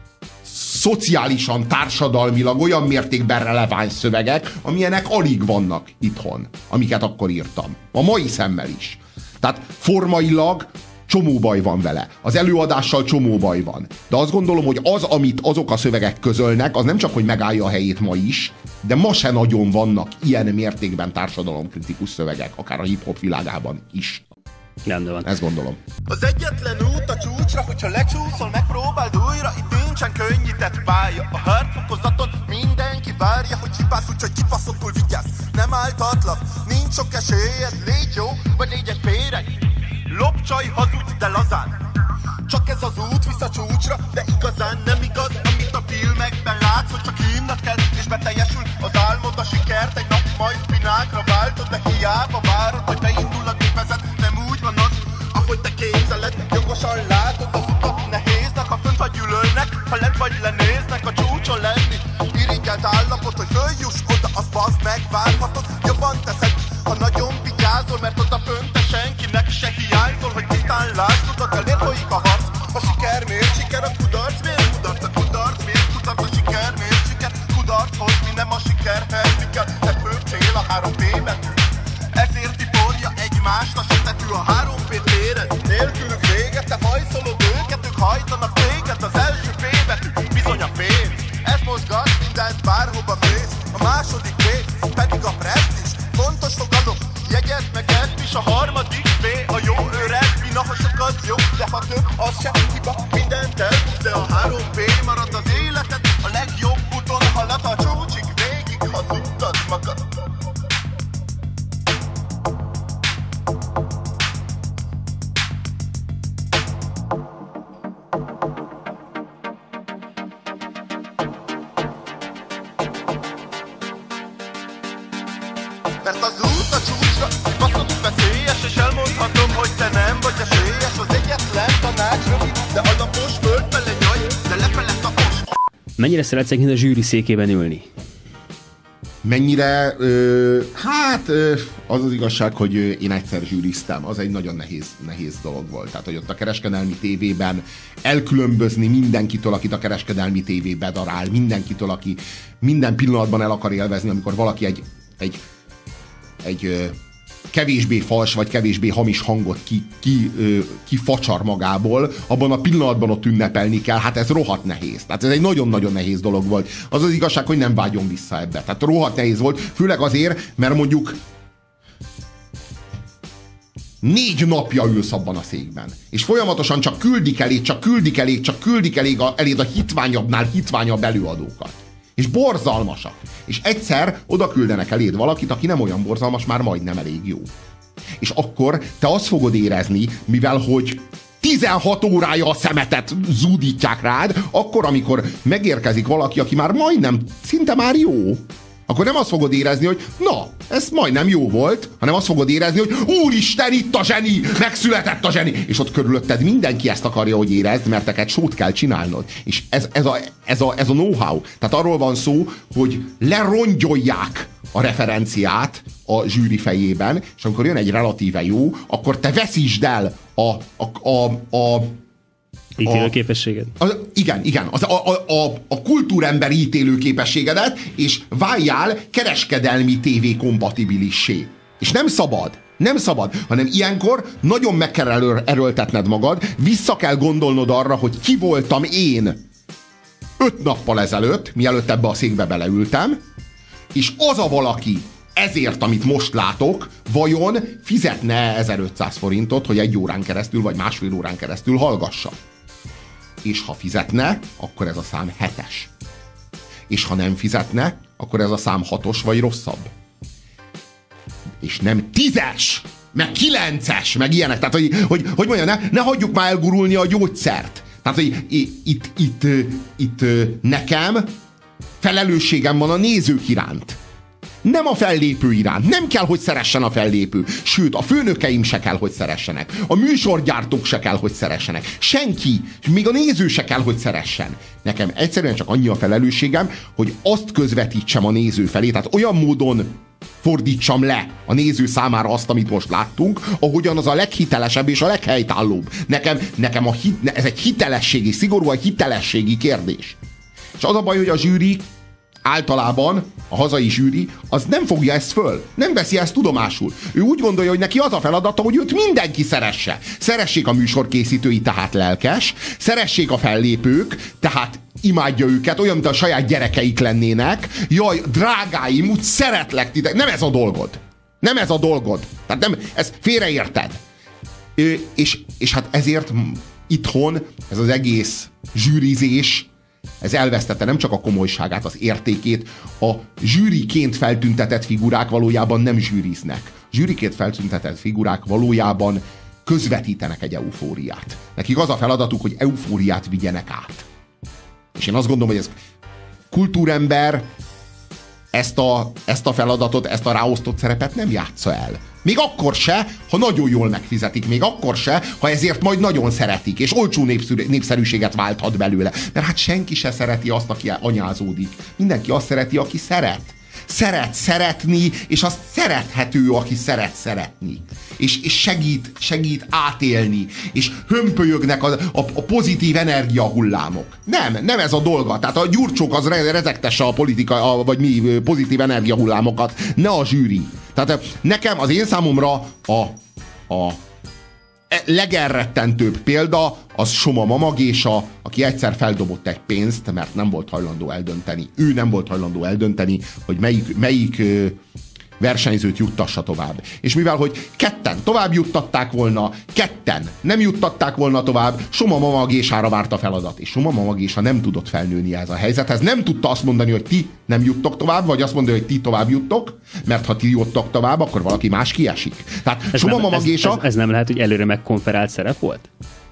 szociálisan, társadalmilag olyan mértékben releváns szövegek, amilyenek alig vannak itthon, amiket akkor írtam. A mai szemmel is. Tehát formailag csomó baj van vele. Az előadással csomó baj van. De azt gondolom, hogy az, amit azok a szövegek közölnek, az nem csak, hogy megállja a helyét ma is, de ma se nagyon vannak ilyen mértékben társadalomkritikus szövegek, akár a hip-hop világában is. Nem, van. Ezt gondolom. Az egyetlen út a csúcsra, hogyha lecsúszol, megpróbáld újra. Itt nincsen könnyített pálya. A hard fokozaton mindenki várja, hogy csipász, úgyhogy csipaszokul vigyázz. Nem áltatlak, nincs sok esélyed. Légy jó, vagy légy egy féreg. Lopcsaj, hazudj, de lazán. Csak ez az út visz a csúcsra, de igazán nem igaz, amit a filmekben látsz, hogy csak innad kell, és beteljesül az álmod, a sikert. Egy nap majd pinákra váltod, de hiába várod, hogy beindul a gépezet. Nem úgy van az, ahogy te képzeled. Jogosan látod az utat, nehéznek, ha fönt vagy ülölnek, ha lent vagy lenéznek, a csúcson lenni. Irigyelt állapot, hogy följuss oda, az bazd megvárhatod. Jobban teszed, ha nagyon vigyázol, mert oda fönt te senkinek se hiányzol, hogy tisztán lásd, tudod, elér folyik a harc. A siker miért siker, a kudarc miért kudarc, a kudarc miért kudarc, a siker miért siker, kudarchoz mi nem a sikerhez, mi kell, legfőbb cél a három P betű. Ezért tiporja egymást a setetű a három P téred. Nélkülük véget, te hajszolod őket, ők hajtanak téged, az első P betű, bizony a pénz. Ez mozgat mindent, bárhova mész. A második P pedig a presztízs. Fontos fogalom, jegyezd meg ezt is. A harmadik P a jó öreg, na ha sok az jó, de ha több, az sem hiba. Mindent elbúsz, de a három P marad az életed. A legjobb úton halad a csúcsig, végig hazudtad magad. Mert az út a csúcsra, baszott veszélyes, és elmondhatom, hogy te nem vagy esélyes. Az egyetlen tanács rövid, de alapos, földfele nyaj, de lefele tapos. Mennyire szeretsz egyébként a zsűri székében ülni? Mennyire, ö, hát ö, az az igazság, hogy én egyszer zsűriztem, az egy nagyon nehéz, nehéz dolog volt. Tehát, hogy ott a kereskedelmi tévében elkülönbözni mindenkitől, akit a kereskedelmi tévé bedarál, mindenkitől, aki minden pillanatban el akar élvezni, amikor valaki egy, egy, egy ö, kevésbé fals, vagy kevésbé hamis hangot ki, ki, ö, ki facsar magából, abban a pillanatban ott ünnepelni kell, hát ez rohadt nehéz. Tehát ez egy nagyon-nagyon nehéz dolog volt. Az az igazság, hogy nem vágyom vissza ebbe. Tehát rohadt nehéz volt, főleg azért, mert mondjuk négy napja ülsz abban a székben. És folyamatosan csak küldik elég, csak küldik elég, csak küldik elég a, eléd a hitványabbnál hitványabb előadókat. És borzalmasak. És egyszer oda küldenek eléd valakit, aki nem olyan borzalmas, már majdnem elég jó. És akkor te azt fogod érezni, mivel hogy tizenhat órája a szemetet zúdítják rád, akkor, amikor megérkezik valaki, aki már majdnem, szinte már jó, akkor nem azt fogod érezni, hogy na, ez majdnem jó volt, hanem azt fogod érezni, hogy úristen, itt a zseni, megszületett a zseni, és ott körülötted mindenki ezt akarja, hogy érezd, mert neked sót kell csinálnod. És ez, ez, a, ez, a, ez a know-how. Tehát arról van szó, hogy lerongyolják a referenciát a zsűri fejében, és amikor jön egy relatíve jó, akkor te veszítsd el a, a, a, a Ítélőképességed? A, a, igen, igen. Az, a, a, a, a kultúremberi ítélőképességedet, és váljál kereskedelmi tévé kompatibilissé. És nem szabad. Nem szabad, hanem ilyenkor nagyon meg kell erő, erőltetned magad, vissza kell gondolnod arra, hogy ki voltam én öt nappal ezelőtt, mielőtt ebbe a székbe beleültem, és az a valaki ezért, amit most látok, vajon fizetne ezerötszáz forintot, hogy egy órán keresztül, vagy másfél órán keresztül hallgassa. És ha fizetne, akkor ez a szám hetes. És ha nem fizetne, akkor ez a szám hatos vagy rosszabb. És nem tízes, meg kilences, meg ilyenek. Tehát, hogy, hogy, hogy mondja, ne, ne hagyjuk már elgurulni a gyógyszert. Tehát, hogy itt, itt, itt, itt nekem felelősségem van a nézők iránt. Nem a fellépő iránt. Nem kell, hogy szeressen a fellépő. Sőt, a főnökeim se kell, hogy szeressenek. A műsorgyártók se kell, hogy szeressenek. Senki, még a néző se kell, hogy szeressen. Nekem egyszerűen csak annyi a felelősségem, hogy azt közvetítsem a néző felé, tehát olyan módon fordítsam le a néző számára azt, amit most láttunk, ahogyan az a leghitelesebb és a leghelytállóbb. Nekem, nekem a hit, ez egy hitelességi, szigorúan hitelességi kérdés. És az a baj, hogy a zsűri általában, a hazai zsűri, az nem fogja ezt föl. Nem veszi ezt tudomásul. Ő úgy gondolja, hogy neki az a feladata, hogy őt mindenki szeresse. Szeressék a műsorkészítői, tehát lelkes. Szeressék a fellépők, tehát imádja őket, olyan, mint a saját gyerekeik lennének. Jaj, drágáim, úgy szeretlek titeket. Nem ez a dolgod. Nem ez a dolgod. Tehát nem, ezt félreérted. Ö, és, és hát ezért itthon ez az egész zsűrizés, ez elvesztette nem csak a komolyságát, az értékét. A zsűriként feltüntetett figurák valójában nem zsűriznek. Zsűriként feltüntetett figurák valójában közvetítenek egy eufóriát. Nekik az a feladatuk, hogy eufóriát vigyenek át. És én azt gondolom, hogy ez kultúrember ezt a, ezt a feladatot, ezt a ráosztott szerepet nem játsza el. Még akkor se, ha nagyon jól megfizetik, még akkor se, ha ezért majd nagyon szeretik, és olcsó népszerűséget válthat belőle. Mert hát senki se szereti azt, aki anyázódik. Mindenki azt szereti, aki szeret. Szeret szeretni, és az szerethető, aki szeret szeretni. És, és segít, segít átélni, és hömpölyögnek a, a, a pozitív energiahullámok. Nem, nem ez a dolga. Tehát a Gyurcsók az rezektesse a politika, a, vagy mi pozitív energiahullámokat, ne a zsűri. Tehát nekem, az én számomra a, a legelrettentőbb példa az Soma Mamagésa, aki egyszer feldobott egy pénzt, mert nem volt hajlandó eldönteni. Ő nem volt hajlandó eldönteni, hogy melyik, melyik ö, versenyzőt juttassa tovább. És mivel, hogy ketten tovább juttatták volna, ketten nem juttatták volna tovább, Soma Mamagésára várt a feladat. És Soma Mamagésa nem tudott felnőni ez a helyzethez. Nem tudta azt mondani, hogy ti nem juttok tovább, vagy azt mondani, hogy ti tovább juttok, mert ha ti juttok tovább, akkor valaki más kiesik. Tehát ez Soma nem, Mamagésa... Ez, ez, ez nem lehet, hogy előre megkonferált szerep volt?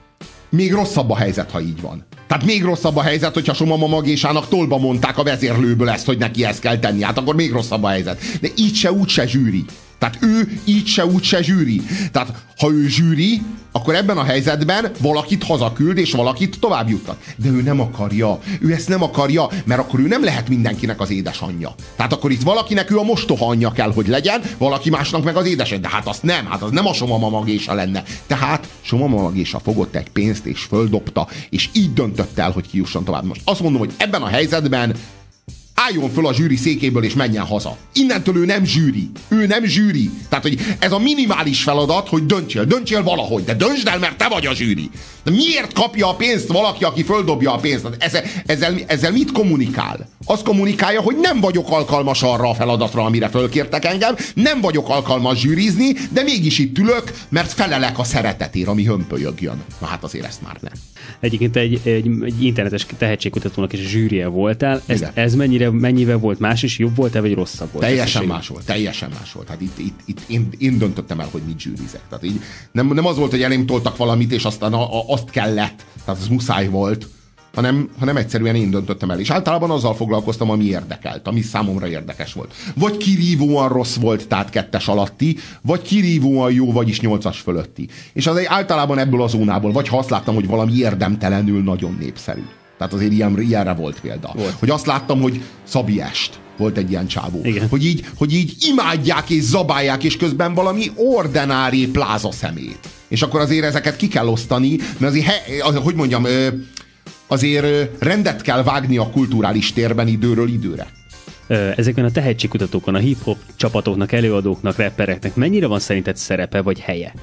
Még rosszabb a helyzet, ha így van. Tehát még rosszabb a helyzet, hogyha Soma Mamagésának tolba mondták a vezérlőből ezt, hogy neki ezt kell tenni. Hát akkor még rosszabb a helyzet. De így se úgy se zsűri. Tehát ő így se úgy se zsűri. Tehát ha ő zsűri, akkor ebben a helyzetben valakit hazaküld, és valakit tovább juttat. De ő nem akarja. Ő ezt nem akarja, mert akkor ő nem lehet mindenkinek az édesanyja. Tehát akkor itt valakinek ő a mostoha anyja kell, hogy legyen, valaki másnak meg az édesanyja. De hát azt nem, hát az nem a Soma Mamagésa lenne. Tehát Soma Mamagésa fogott egy pénzt, és földobta, és így döntött el, hogy ki jusson tovább. Most azt mondom, hogy ebben a helyzetben álljon föl a zsűri székéből, és menjen haza. Innentől ő nem zsűri. Ő nem zsűri. Tehát, hogy ez a minimális feladat, hogy döntsél. Döntsél valahogy, de döntsd el, mert te vagy a zsűri. De miért kapja a pénzt valaki, aki földobja a pénzt? Ezzel, ezzel, ezzel mit kommunikál? Azt kommunikálja, hogy nem vagyok alkalmas arra a feladatra, amire fölkértek engem, nem vagyok alkalmas zsűrizni, de mégis itt ülök, mert felelek a szeretetért, ami hömpölyögjön. Na hát azért ezt már nem. Egyébként egy, egy, egy internetes tehetségkutatónak is zsűrie voltál. Ez, ez mennyire, mennyivel volt más, és jobb volt-e, vagy rosszabb volt? Teljesen más volt, teljesen más volt. Hát itt, itt, itt én, én döntöttem el, hogy mit zsűrizek. Tehát így nem, nem az volt, hogy elém toltak valamit, és aztán a, a, azt kellett, tehát az muszáj volt, hanem, hanem egyszerűen én döntöttem el. És általában azzal foglalkoztam, ami érdekelt, ami számomra érdekes volt. Vagy kirívóan rossz volt, tehát kettes alatti, vagy kirívóan jó, vagyis nyolcas fölötti. És az általában ebből a zónából, vagy ha azt láttam, hogy valami érdemtelenül nagyon népszerű. Tehát azért ilyen, ilyenre volt példa. Volt. Hogy azt láttam, hogy Szabi Est volt egy ilyen csávó. Hogy így, hogy így imádják és zabálják, és közben valami ordinári pláza szemét. És akkor azért ezeket ki kell osztani, mert azért, hogy mondjam, azért rendet kell vágni a kulturális térben időről időre. Ezekben a tehetségkutatókon, a hip-hop csapatoknak, előadóknak, rappereknek mennyire van szerinted szerepe vagy helye?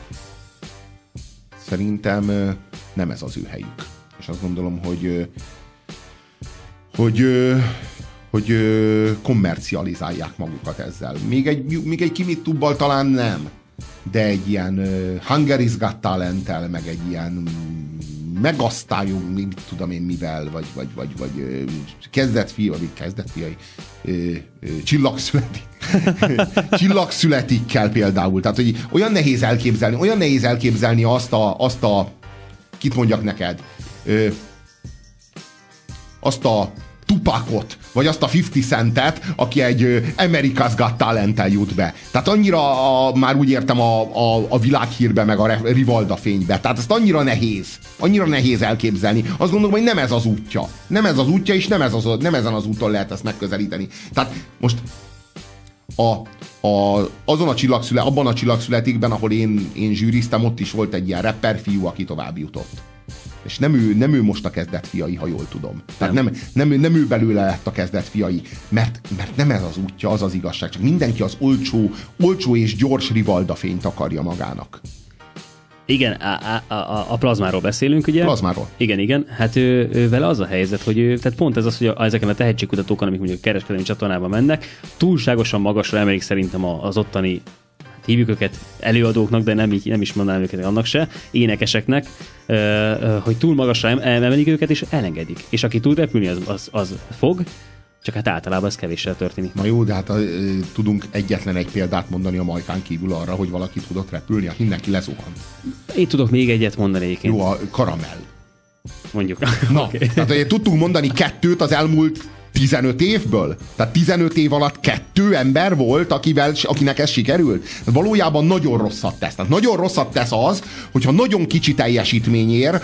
Szerintem nem ez az ő helyük. És azt gondolom, hogy hogy, hogy kommercializálják magukat ezzel. Még egy, még egy Kimittubbal talán nem, de egy ilyen Hungary's Got Talent-tel, meg egy ilyen megasztályú, mit tudom én mivel, vagy, vagy, vagy, vagy kezdetfia, vagy kezdetfiai csillagszületik. Csillagszületikkel például. Tehát, hogy olyan nehéz elképzelni, olyan nehéz elképzelni azt a, azt a kit mondjak neked, ö, azt a Tupacot, vagy azt a fifty Centet, aki egy America's Got Talent-tel jut be. Tehát annyira a, már úgy értem a, a, a világhírbe, meg a Rivalda fénybe. Tehát ezt annyira nehéz. Annyira nehéz elképzelni. Azt gondolom, hogy nem ez az útja. Nem ez az útja, és nem, ez az, nem ezen az úton lehet ezt megközelíteni. Tehát most a, a, azon a csillagszület, abban a csillagszületikben, ahol én, én zsűriztem, ott is volt egy ilyen rapper fiú, aki tovább jutott. És nem ő, nem ő most a kezdet fiai, ha jól tudom. Tehát nem, nem, nem, nem ő belőle lett a kezdet fiai, mert, mert nem ez az útja, az az igazság. Csak mindenki az olcsó, olcsó és gyors Rivalda fényt akarja magának. Igen, a, a, a, a plazmáról beszélünk, ugye? Plazmáról. Igen, igen. Hát ő, ő vele az a helyzet, hogy ő, tehát pont ez az, hogy a, ezeken a tehetségkutatókon, amik mondjuk kereskedelmi csatornában mennek, túlságosan magasra emelik szerintem az ottani, hívjuk őket előadóknak, de nem, így, nem is mondanám őket annak se, énekeseknek, hogy túl magasra emelik őket, és elengedik. És aki tud repülni, az, az, az fog, csak hát általában ez kevéssel történik. Na jó, de hát a, tudunk egyetlen egy példát mondani a Majkán kívül arra, hogy valaki tudott repülni, hát mindenki lezuhan. Én tudok még egyet mondani egyébként. Jó, a Karamell. Mondjuk. Na, okay. Tehát tudtunk mondani kettőt az elmúlt tizenöt évből? Tehát tizenöt év alatt kettő ember volt, akivel, akinek ez sikerült? Valójában nagyon rosszat tesz. Tehát nagyon rosszat tesz az, hogyha nagyon kicsi teljesítményér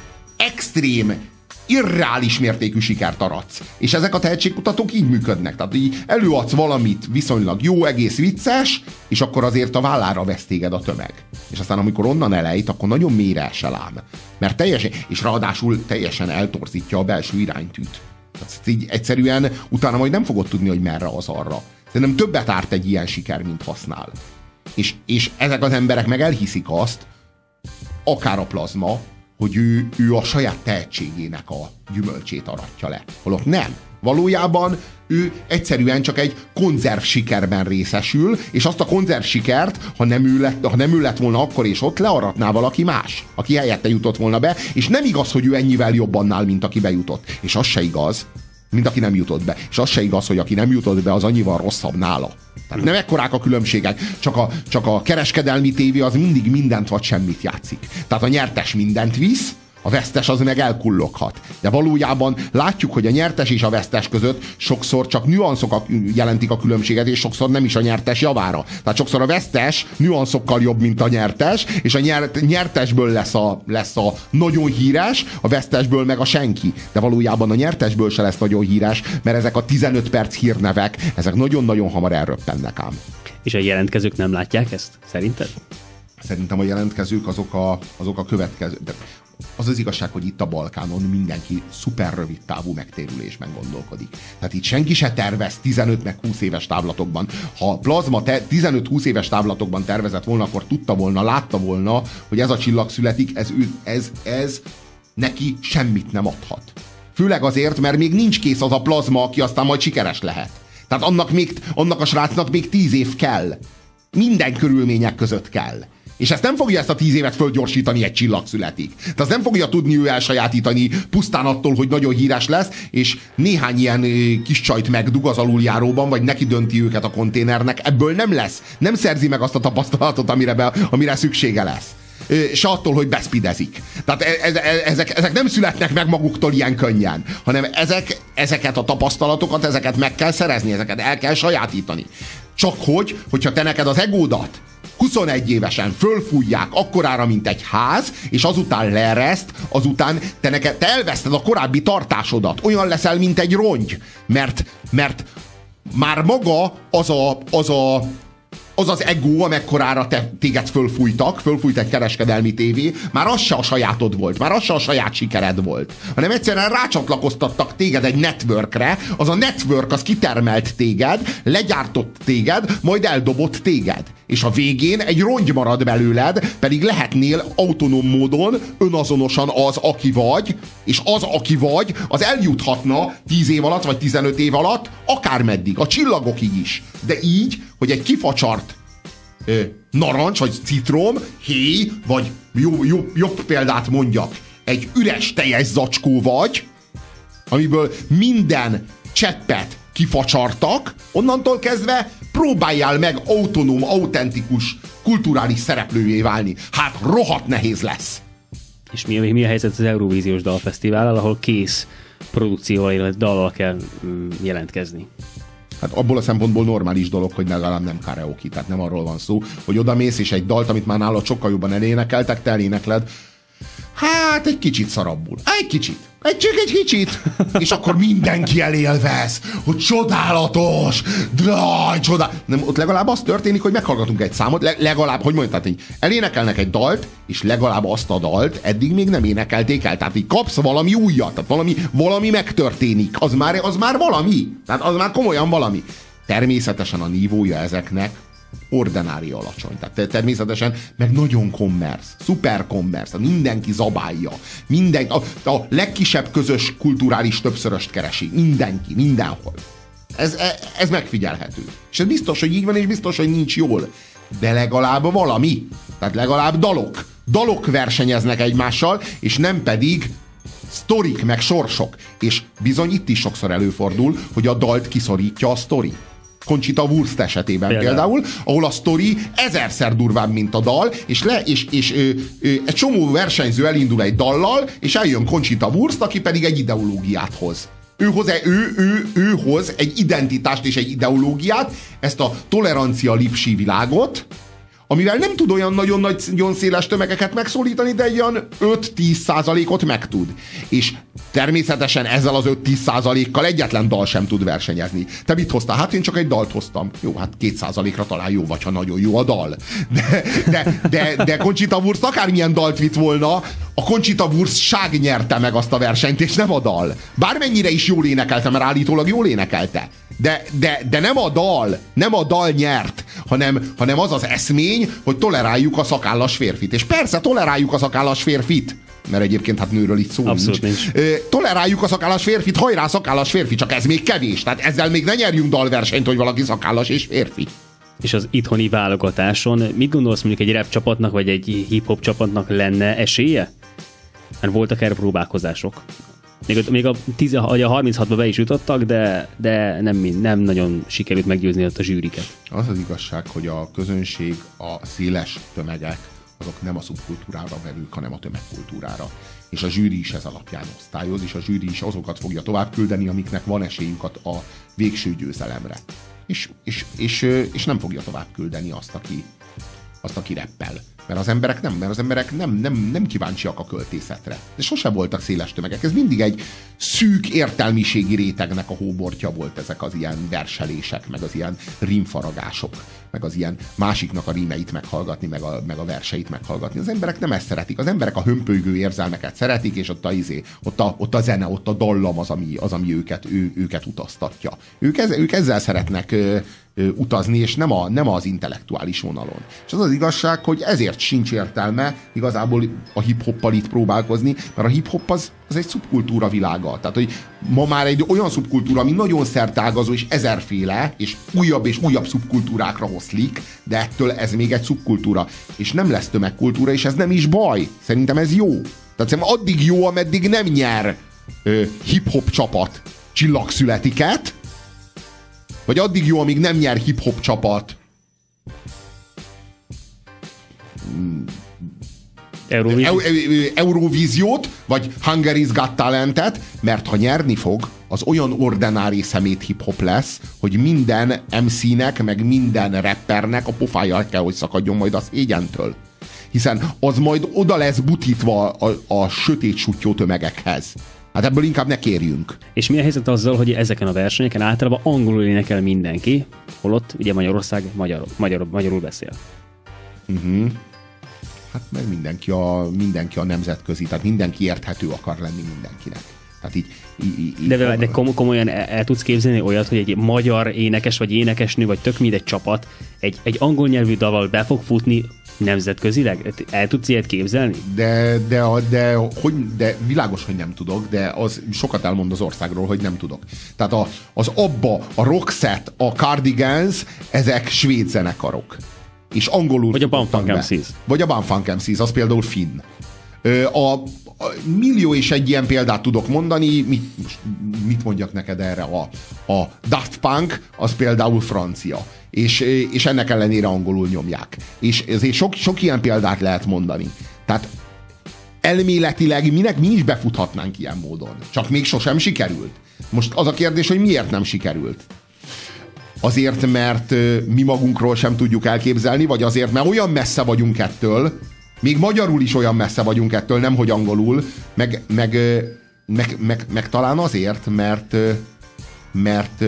extrém, irreális mértékű sikert aratsz. És ezek a tehetségkutatók így működnek. Tehát így előadsz valamit viszonylag jó, egész vicces, és akkor azért a vállára vesz téged a tömeg. És aztán amikor onnan elejt, akkor nagyon mélyre esel ám. Mert teljesen, és ráadásul teljesen eltorzítja a belső iránytűt. Tehát így egyszerűen utána majd nem fogod tudni, hogy merre az arra. Szerintem többet árt egy ilyen siker, mint használ. És, és ezek az emberek meg elhiszik azt, akár a plazma, hogy ő, ő a saját tehetségének a gyümölcsét aratja le. Holott nem. Valójában ő egyszerűen csak egy konzerv sikerben részesül, és azt a konzerv sikert, ha nem ő lett, ha nem ő lett volna akkor és ott, learatná valaki más, aki helyette jutott volna be, és nem igaz, hogy ő ennyivel jobb annál, mint aki bejutott. És az se igaz, mint aki nem jutott be. És az se igaz, hogy aki nem jutott be, az annyival rosszabb nála. Tehát nem ekkorák a különbségek, csak a, csak a kereskedelmi tévé az mindig mindent vagy semmit játszik. Tehát a nyertes mindent visz, a vesztes az meg elkulloghat. De valójában látjuk, hogy a nyertes és a vesztes között sokszor csak nüanszok jelentik a különbséget, és sokszor nem is a nyertes javára. Tehát sokszor a vesztes nüanszokkal jobb, mint a nyertes, és a nyert, nyertesből lesz a, lesz a nagyon híres, a vesztesből meg a senki. De valójában a nyertesből se lesz nagyon híres, mert ezek a tizenöt perc hírnevek, ezek nagyon-nagyon hamar elröppennek ám. És a jelentkezők nem látják ezt, szerinted? Szerintem a jelentkezők azok a, azok a következő... De az az igazság, hogy itt a Balkánon mindenki szuper rövid távú megtérülésben gondolkodik. Tehát itt senki se tervez tizenöt meg húsz éves távlatokban. Ha a plazma tizenöt-húsz éves távlatokban tervezett volna, akkor tudta volna, látta volna, hogy ez a csillag születik, ez, ez, ez neki semmit nem adhat. Főleg azért, mert még nincs kész az a plazma, aki aztán majd sikeres lehet. Tehát annak, még, annak a srácnak még tíz év kell. Minden körülmények között kell. És ezt nem fogja ezt a tíz évet fölgyorsítani, egy csillag születik. Tehát azt nem fogja tudni ő elsajátítani pusztán attól, hogy nagyon híres lesz, és néhány ilyen kis csajt megdug az aluljáróban, vagy neki dönti őket a konténernek. Ebből nem lesz. Nem szerzi meg azt a tapasztalatot, amire, be, amire szüksége lesz. Se attól, hogy beszpidezik. Tehát ezek, ezek nem születnek meg maguktól ilyen könnyen, hanem ezek, ezeket a tapasztalatokat, ezeket meg kell szerezni, ezeket el kell sajátítani. Csak hogy, hogyha te neked az egódat huszonegy évesen fölfújják akkorára, mint egy ház, és azután leereszt, azután te, neked, te elveszted a korábbi tartásodat. Olyan leszel, mint egy rongy. Mert, mert már maga az a, az a az az ego, amekkorára te, téged fölfújtak, fölfújt egy kereskedelmi tévé, már az se a sajátod volt, már az se a saját sikered volt, hanem egyszerűen rácsatlakoztattak téged egy networkre, az a network az kitermelt téged, legyártott téged, majd eldobott téged. És a végén egy rongy marad belőled, pedig lehetnél autonóm módon, önazonosan az, aki vagy, és az, aki vagy, az eljuthatna tíz év alatt, vagy tizenöt év alatt, akármeddig, a csillagokig is. De így, hogy egy kifacsart ö, narancs, vagy citrom, héj, vagy jó, jó, jobb példát mondjak, egy üres teljes zacskó vagy, amiből minden cseppet kifacsartak, onnantól kezdve próbáljál meg autonóm, autentikus, kulturális szereplővé válni. Hát rohadt nehéz lesz. És mi, mi a helyzet az Eurovíziós Dalfesztivállal, ahol kész produkcióval, illetve dallal kell mm, jelentkezni? Hát abból a szempontból normális dolog, hogy legalább nem karaoke, tehát nem arról van szó, hogy odamész és egy dalt, amit már nálad sokkal jobban elénekeltek, te elénekled, hát egy kicsit szarabbul. Egy kicsit. Egy csak egy kicsit. És akkor mindenki elélvez, hogy csodálatos, dráj, csodál. Nem, ott legalább az történik, hogy meghallgatunk egy számot, le, legalább, hogy mondjad, tehát így elénekelnek egy dalt, és legalább azt a dalt eddig még nem énekelték el. Tehát így kapsz valami újat, tehát valami, valami megtörténik. Az már, az már valami. Tehát az már komolyan valami. Természetesen a nívója ezeknek ordinári alacsony. Tehát természetesen meg nagyon commerce, szuper commerce, mindenki zabálja. Minden, a, a legkisebb közös kulturális többszöröst keresi. Mindenki, mindenhol. Ez, ez megfigyelhető. És ez biztos, hogy így van, és biztos, hogy nincs jól. De legalább valami. Tehát legalább dalok. Dalok versenyeznek egymással, és nem pedig sztorik, meg sorsok. És bizony itt is sokszor előfordul, hogy a dalt kiszorítja a sztori. Conchita Wurst esetében például, például ahol a sztori ezerszer durvább, mint a dal, és, le, és, és ö, ö, egy csomó versenyző elindul egy dallal, és eljön Conchita Wurst, aki pedig egy ideológiát hoz. Ő hoz, ő, ő, ő hoz egy identitást és egy ideológiát, ezt a tolerancia lipsi világot, amivel nem tud olyan nagyon nagy, nagyon széles tömegeket megszólítani, de egy olyan öt-tíz százalékot meg tud. És természetesen ezzel az öt-tíz százalékkal egyetlen dal sem tud versenyezni. Te mit hoztál? Hát én csak egy dalt hoztam. Jó, hát két százalékra talán jó, vagy ha nagyon jó a dal. De, de, de, de Conchita Wurst akármilyen dalt vitt volna, a Conchita Wurst ság nyerte meg azt a versenyt, és nem a dal. Bármennyire is jól énekelte, mert állítólag jól énekelte. De, de, de nem a dal, nem a dal nyert, hanem, hanem az az eszmény, hogy toleráljuk a szakállas férfit. És persze toleráljuk a szakállas férfit, mert egyébként hát nőről itt szó abszolút nincs. nincs. Toleráljuk a szakállas férfit, hajrá szakállas férfi, csak ez még kevés. Tehát ezzel még ne nyerjünk dalversenyt, hogy valaki szakállas és férfi. És az itthoni válogatáson mit gondolsz, mondjuk egy rap csapatnak, vagy egy hip-hop csapatnak lenne esélye? Mert voltak erre próbálkozások. Még, még a, tíz, a harminchatba be is jutottak, de, de nem, nem nagyon sikerült meggyőzni ott a zsűriket. Az az igazság, hogy a közönség, a széles tömegek, azok nem a szubkultúrára verők, hanem a tömegkultúrára. És a zsűri is ez alapján osztályoz, és a zsűri is azokat fogja tovább küldeni, amiknek van esélyük a végső győzelemre. És, és, és, és nem fogja tovább küldeni azt, aki, azt, aki reppel. Mert az emberek nem, mert az emberek nem, nem, nem kíváncsiak a költészetre. De sose voltak széles tömegek. Ez mindig egy szűk értelmiségi rétegnek a hóbortja volt, ezek az ilyen verselések, meg az ilyen rímfaragások, meg az ilyen másiknak a rímeit meghallgatni, meg a, meg a verseit meghallgatni. Az emberek nem ezt szeretik. Az emberek a hömpölygő érzelmeket szeretik, és ott a, izé, ott a, ott a zene, ott a dallam az, ami, az, ami őket, ő, őket utaztatja. Ők, ez, ők ezzel szeretnek ö, ö, utazni, és nem, a, nem az intellektuális vonalon. És az az igazság, hogy ezért sincs értelme igazából a hip-hoppal itt próbálkozni, mert a hip-hop az, az egy szubkultúra világa. Tehát, hogy ma már egy olyan szubkultúra, ami nagyon szerteágazó, és ezerféle, és újabb és újabb szubkultúrákra oszlik, de ettől ez még egy szubkultúra. És nem lesz tömegkultúra, és ez nem is baj. Szerintem ez jó. Tehát szerintem addig jó, ameddig nem nyer ö, hip-hop csapat csillagszületiket, vagy addig jó, amíg nem nyer hip-hop csapat Eurovízió. Eurovíziót, vagy Hungary's Got Talentet, mert ha nyerni fog, az olyan ordinári szemét hip-hop lesz, hogy minden em cének, meg minden rappernek a pofája kell, hogy szakadjon majd a szégyentől. Hiszen az majd oda lesz butítva a, a sötét suttyó tömegekhez. Hát ebből inkább ne kérjünk. És mi a helyzet azzal, hogy ezeken a versenyeken általában angolul énekel mindenki, holott ugye Magyarország magyar, magyar, magyarul beszél. Uh-huh. Hát meg mindenki a, mindenki a nemzetközi, tehát mindenki érthető akar lenni mindenkinek. Tehát így, így, így, de, de komolyan el, el tudsz képzelni olyat, hogy egy magyar énekes vagy énekesnő, vagy tök mindegy csapat egy, egy angol nyelvű dalval be fog futni nemzetközileg? El tudsz ilyet képzelni? De, de, de, hogy, de világos, hogy nem tudok, de az sokat elmond az országról, hogy nem tudok. Tehát a, az ABBA, a Roxette, a Cardigans, ezek svéd zenekarok. És angolul... Vagy a Bumfunk em cés. Vagy a Bumfunk em cés, az például finn. A, a millió és egy ilyen példát tudok mondani, mit, mit mondjak neked erre? A, a Daft Punk, az például francia. És, és ennek ellenére angolul nyomják. És ezért sok, sok ilyen példát lehet mondani. Tehát elméletileg minek mi is befuthatnánk ilyen módon. Csak még sosem sikerült. Most az a kérdés, hogy miért nem sikerült? Azért, mert mi magunkról sem tudjuk elképzelni, vagy azért, mert olyan messze vagyunk ettől, még magyarul is olyan messze vagyunk ettől, nemhogy angolul, meg, meg, meg, meg, meg talán azért, mert, mert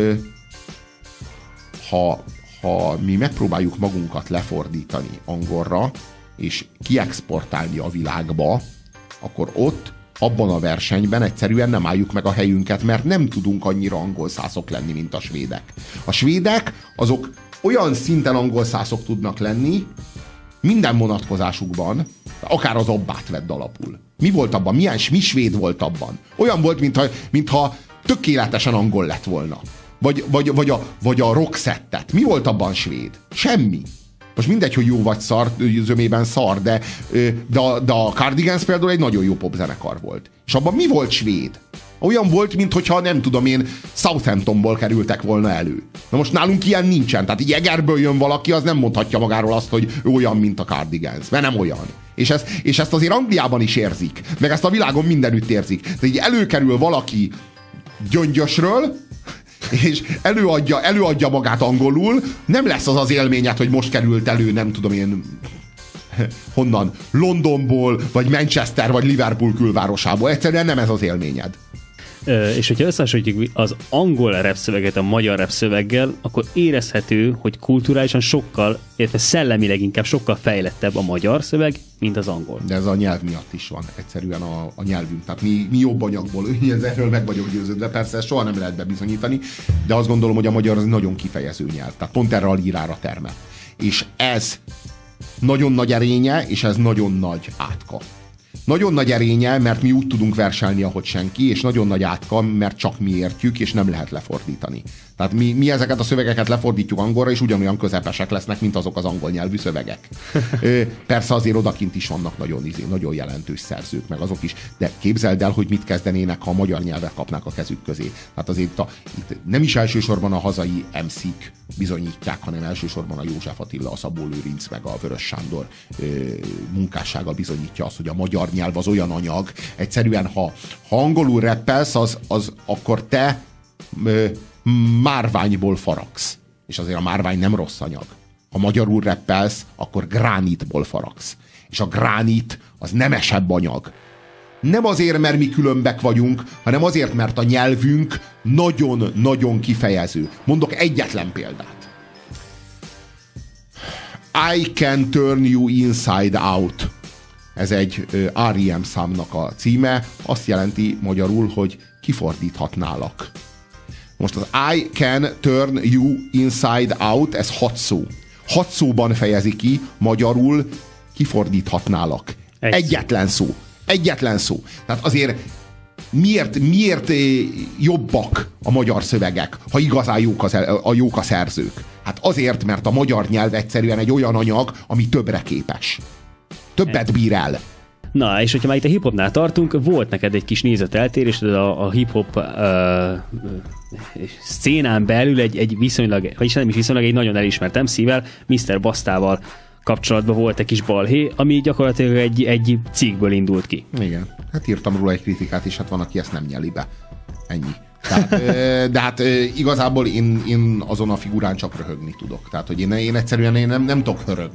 ha, ha mi megpróbáljuk magunkat lefordítani angolra, és kiexportálni a világba, akkor ott, abban a versenyben egyszerűen nem álljuk meg a helyünket, mert nem tudunk annyira angolszászok lenni, mint a svédek. A svédek azok olyan szinten angolszászok tudnak lenni, minden vonatkozásukban, akár az abbát vedd alapul. Mi volt abban? Milyen mi svéd volt abban? Olyan volt, mintha, mintha tökéletesen angol lett volna. Vagy, vagy, vagy, a, vagy a Roxettet. Mi volt abban svéd? Semmi. Most mindegy, hogy jó vagy szar, zömében szar, de, de, a, de a Cardigans például egy nagyon jó popzenekar volt. És abban mi volt svéd? Olyan volt, mintha nem tudom én, Southamptonból kerültek volna elő. Na most nálunk ilyen nincsen. Tehát így Egerből jön valaki, az nem mondhatja magáról azt, hogy ő olyan, mint a Cardigans. Mert nem olyan. És ezt, és ezt azért Angliában is érzik. Meg ezt a világon mindenütt érzik. Tehát így előkerül valaki Gyöngyösről, és előadja, előadja magát angolul, nem lesz az az élményed, hogy most került elő, nem tudom én, honnan, Londonból, vagy Manchester, vagy Liverpool külvárosából. Egyszerűen nem ez az élményed. Ö, és hogyha összehasonlítjuk az angol rap szöveget a magyar rap szöveggel, akkor érezhető, hogy kulturálisan sokkal, illetve szellemileg inkább sokkal fejlettebb a magyar szöveg, mint az angol. De ez a nyelv miatt is van, egyszerűen a, a nyelvünk. Tehát mi, mi jobb anyagból, erről meg vagyok győződve, persze ezt soha nem lehet bebizonyítani, de azt gondolom, hogy a magyar az nagyon kifejező nyelv. Tehát pont erre a lírára termel. És ez nagyon nagy erénye, és ez nagyon nagy átka. Nagyon nagy erénye, mert mi úgy tudunk verselni, ahogy senki, és nagyon nagy átka, mert csak mi értjük, és nem lehet lefordítani. Tehát mi, mi ezeket a szövegeket lefordítjuk angolra, és ugyanolyan közepesek lesznek, mint azok az angol nyelvű szövegek. Persze azért odakint is vannak nagyon, nagyon jelentős szerzők, meg azok is, de képzeld el, hogy mit kezdenének, ha a magyar nyelvet kapnák a kezük közé. Tehát azért a, itt nem is elsősorban a hazai em cék bizonyítják, hanem elsősorban a József Attila, a Szabó Lőrinc, meg a Vörös Sándor ö, munkássága bizonyítja azt, hogy a magyar nyelv az olyan anyag, egyszerűen ha, ha angolul rappelsz, az, az akkor te ö, márványból faragsz. És azért a márvány nem rossz anyag. Ha magyarul rappelsz, akkor gránitból faragsz. És a gránit az nemesebb anyag. Nem azért, mert mi különbek vagyunk, hanem azért, mert a nyelvünk nagyon-nagyon kifejező. Mondok egyetlen példát. I can turn you inside out. Ez egy er e em számnak a címe. Azt jelenti magyarul, hogy kifordíthatnálak. Most az I can turn you inside out, ez hat szó. Hat szóban fejezi ki, magyarul kifordíthatnálak. Egy Egyetlen szó. Egyetlen szó. Tehát azért miért, miért jobbak a magyar szövegek, ha igazán jók, az, a jók a szerzők? Hát azért, mert a magyar nyelv egyszerűen egy olyan anyag, ami többre képes. Többet bír el. Na, és hogyha már itt a hip-hopnál tartunk, volt neked egy kis nézeteltérés, a, a hip-hop uh, szénán belül egy, egy viszonylag, vagyis nem is viszonylag, egy nagyon elismert em cével, miszter Bastával kapcsolatban volt egy kis balhé, ami gyakorlatilag egy, egy cikkből indult ki. Igen, hát írtam róla egy kritikát, és hát van, aki ezt nem nyeli be. Ennyi. Tehát, de hát igazából én, én azon a figurán csak röhögni tudok. Tehát, hogy én, én egyszerűen én nem, nem tudok hörögni.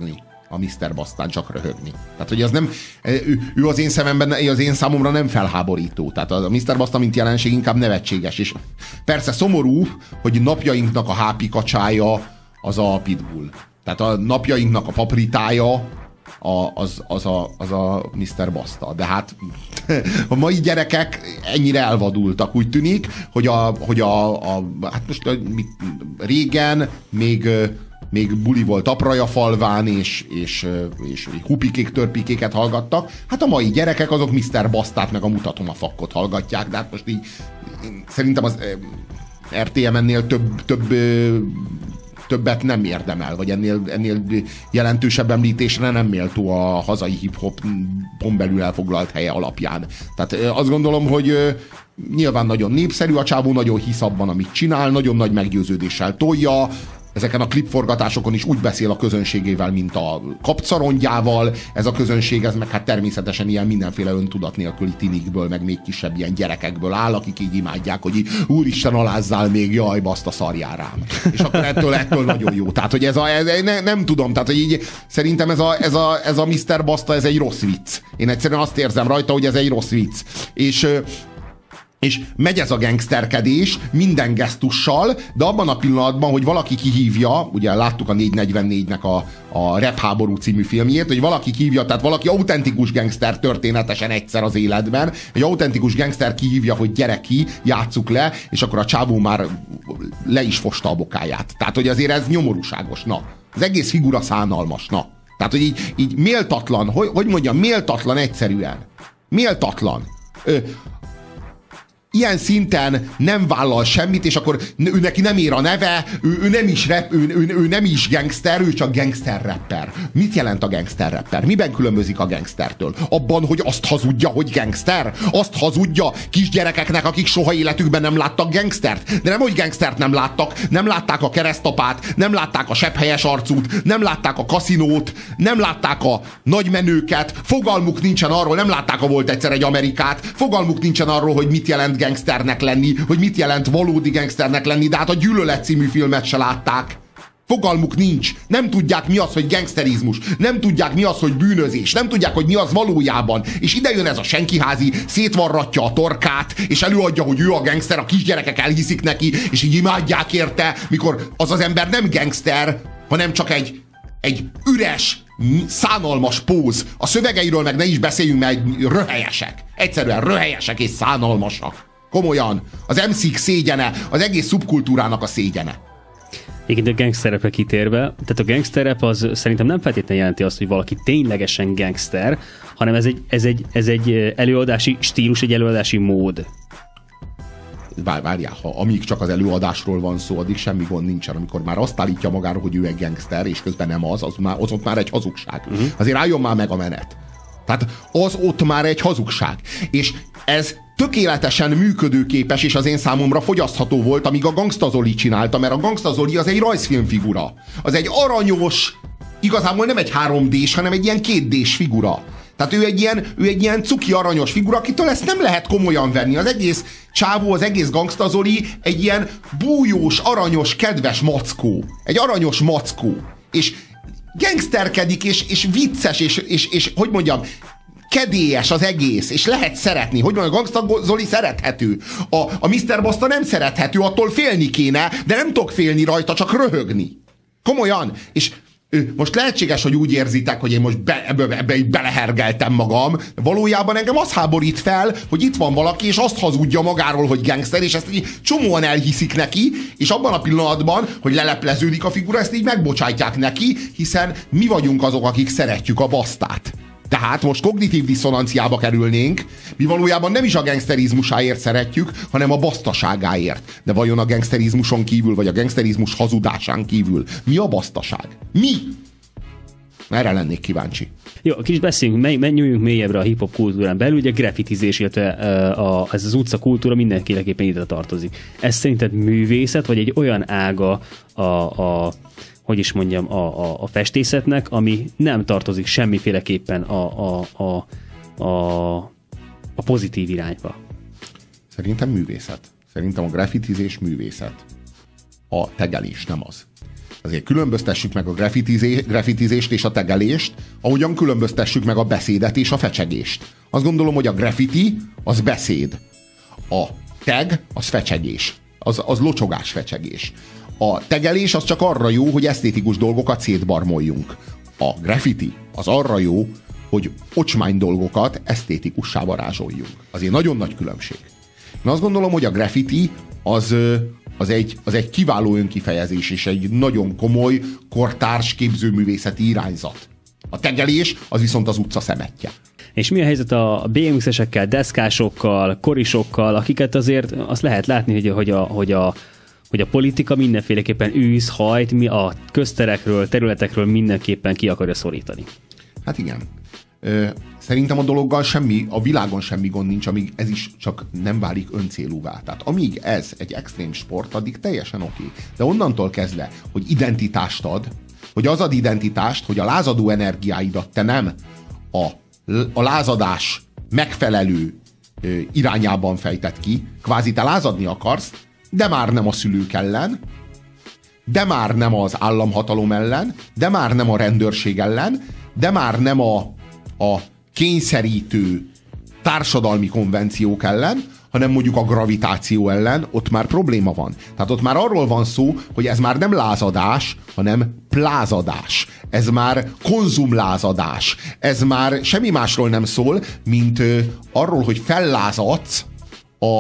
a miszter Bastán csak röhögni. Tehát, hogy az nem, ő, ő az én szememben, az én számomra nem felháborító. Tehát a miszter Basta, mint jelenség inkább nevetséges. És persze szomorú, hogy napjainknak a hápikacsája az a Pitbull. Tehát a napjainknak a papritája a, az, az, a, az a miszter Basta. De hát a mai gyerekek ennyire elvadultak. Úgy tűnik, hogy a, hogy a, a hát most a, régen még még buli volt Aprajafalván, és, és, és hupikék, törpikéket hallgattak. Hát a mai gyerekek azok miszter Bastát meg a Mutatom a fakkot hallgatják, de hát most így szerintem az er té em-ennél több, több, többet nem érdemel, vagy ennél, ennél jelentősebb említésre nem méltó a hazai hip-hopon belül elfoglalt helye alapján. Tehát azt gondolom, hogy nyilván nagyon népszerű, a csávó nagyon hisz abban, amit csinál, nagyon nagy meggyőződéssel tolja, ezeken a klipforgatásokon is úgy beszél a közönségével, mint a kapcarongyával. Ez a közönség, ez meg hát természetesen ilyen mindenféle öntudat nélküli tinikből, meg még kisebb ilyen gyerekekből áll, akik így imádják, hogy így, úristen, alázzál még, jaj, baszta, szarjál rám. És akkor ettől, ettől nagyon jó. Tehát, hogy ez a, ez, ne, nem tudom, tehát, hogy így szerintem ez a, ez a, ez a miszter Basta, ez egy rossz vicc. Én egyszerűen azt érzem rajta, hogy ez egy rossz vicc. És És megy ez a gangsterkedés minden gesztussal, de abban a pillanatban, hogy valaki kihívja, ugye láttuk a négyszáznegyvennégynek a, a Rap háború című filmjét, hogy valaki kihívja, tehát valaki autentikus gangster történetesen egyszer az életben, egy autentikus gangster kihívja, hogy gyere ki, játsszuk le, és akkor a csávó már le is fosta a bokáját. Tehát, hogy azért ez nyomorúságos, na. Az egész figura szánalmas, na. Tehát, hogy így, így méltatlan, hogy, hogy mondjam, méltatlan egyszerűen. Méltatlan. Ö, ilyen szinten nem vállal semmit, és akkor ő neki nem ér a neve, ő, ő, nem, is rap, ő, ő, ő nem is gangster, ő csak gangster rapper. Mit jelent a gangster rapper? Miben különbözik a gangstertől? Abban, hogy azt hazudja, hogy gangster? Azt hazudja kisgyerekeknek, akik soha életükben nem láttak gangstert? De nem, hogy gangstert nem láttak, nem látták a keresztapát, nem látták a sebhelyes arcút, nem látták a kaszinót, nem látták a nagymenőket, fogalmuk nincsen arról, nem látták, ha volt egyszer egy Amerikát, fogalmuk nincsen arról, hogy mit jelent gangsternek lenni, hogy mit jelent valódi gangsternek lenni, de hát a Gyűlölet című filmet se látták. Fogalmuk nincs. Nem tudják, mi az, hogy gangsterizmus. Nem tudják, mi az, hogy bűnözés. Nem tudják, hogy mi az valójában. És ide jön ez a senkiházi, szétvarratja a torkát, és előadja, hogy ő a gangster, a kisgyerekek elhiszik neki, és így imádják érte, mikor az az ember nem gangster, hanem csak egy, egy üres, szánalmas póz. A szövegeiről meg ne is beszéljünk, mert röhelyesek. Egyszerűen röhelyesek és szánalmasak. Komolyan. Az em cé-k szégyene, az egész szubkultúrának a szégyene. Igen, a gangsterrepre kitérve, tehát a gangsterrep az szerintem nem feltétlenül jelenti azt, hogy valaki ténylegesen gangster, hanem ez egy, ez egy, ez egy előadási stílus, egy előadási mód. Vár, várjál, ha amíg csak az előadásról van szó, addig semmi gond nincsen. Amikor már azt állítja magára, hogy ő egy gangster, és közben nem az, az, már, az ott már egy hazugság. Uh-huh. Azért álljon már meg a menet. Tehát az ott már egy hazugság. És ez tökéletesen működőképes, és az én számomra fogyasztható volt, amíg a Gangsta Zoli csinálta, mert a Gangsta Zoli az egy rajzfilmfigura. Az egy aranyos, igazából nem egy három dés, hanem egy ilyen két dés figura. Tehát ő egy ilyen, ő egy ilyen cuki aranyos figura, akitől ezt nem lehet komolyan venni. Az egész csávó, az egész Gangsta Zoli egy ilyen bújós, aranyos, kedves mackó. Egy aranyos mackó. És gangsterkedik, és, és vicces, és, és, és hogy mondjam, kedélyes az egész, és lehet szeretni. Hogy mondjam, a Gangsta Zoli szerethető. A, a miszter Basta nem szerethető, attól félni kéne, de nem tudok félni rajta, csak röhögni. Komolyan. És most lehetséges, hogy úgy érzitek, hogy én most be, ebbe, ebbe belehergeltem magam. Valójában engem az háborít fel, hogy itt van valaki, és azt hazudja magáról, hogy gangster, és ezt így csomóan elhiszik neki, és abban a pillanatban, hogy lelepleződik a figura, ezt így megbocsájtják neki, hiszen mi vagyunk azok, akik szeretjük a Bastát. Tehát most kognitív diszonanciába kerülnénk, mi valójában nem is a gangsterizmusáért szeretjük, hanem a basztaságáért. De vajon a gangsterizmuson kívül, vagy a gangsterizmus hazudásán kívül mi a basztaság? Mi? Erre lennék kíváncsi. Jó, kicsit beszéljünk, menjünk mélyebbre a hip-hop kultúrán belül, ugye graffitizés, illetve a, ez az utca kultúra mindenképpen ide tartozik. Ez szerinted művészet, vagy egy olyan ága a, a hogy is mondjam, a, a, a festészetnek, ami nem tartozik semmiféleképpen a, a, a, a, a pozitív irányba? Szerintem művészet. Szerintem a graffitizés művészet. A tegelés nem az. azért különböztessük meg a graffitizé- graffitizést és a tegelést, ahogyan különböztessük meg a beszédet és a fecsegést. Azt gondolom, hogy a graffiti az beszéd. A tag az fecsegés. Az, az locsogás fecsegés. A tegelés az csak arra jó, hogy esztétikus dolgokat szétbarmoljunk. A graffiti az arra jó, hogy ocsmány dolgokat esztétikussá varázsoljunk. Azért nagyon nagy különbség. Én azt gondolom, hogy a graffiti az, az, egy, az egy kiváló önkifejezés, és egy nagyon komoly, kortárs képzőművészeti irányzat. A tegelés az viszont az utca szemetje. És mi a helyzet a bé em iksz-esekkel, deszkásokkal, korisokkal, akiket azért azt lehet látni, hogy, hogy, a, hogy, a, hogy a politika mindenféleképpen űz, hajt, mi a közterekről, területekről mindenképpen ki akarja szorítani. Hát igen. Szerintem a dologgal semmi, a világon semmi gond nincs, amíg ez is csak nem válik öncélúvá. Tehát amíg ez egy extrém sport, addig teljesen oké. Okay. De onnantól kezdve, hogy identitást ad, hogy az ad identitást, hogy a lázadó energiáidat te nem a, a lázadás megfelelő ö, irányában fejtett ki, kvázi te lázadni akarsz, de már nem a szülők ellen, de már nem az államhatalom ellen, de már nem a rendőrség ellen, de már nem a, a kényszerítő társadalmi konvenciók ellen, hanem mondjuk a gravitáció ellen, ott már probléma van. Tehát ott már arról van szó, hogy ez már nem lázadás, hanem plázadás. Ez már konzumlázadás. Ez már semmi másról nem szól, mint ö, arról, hogy fellázadsz a,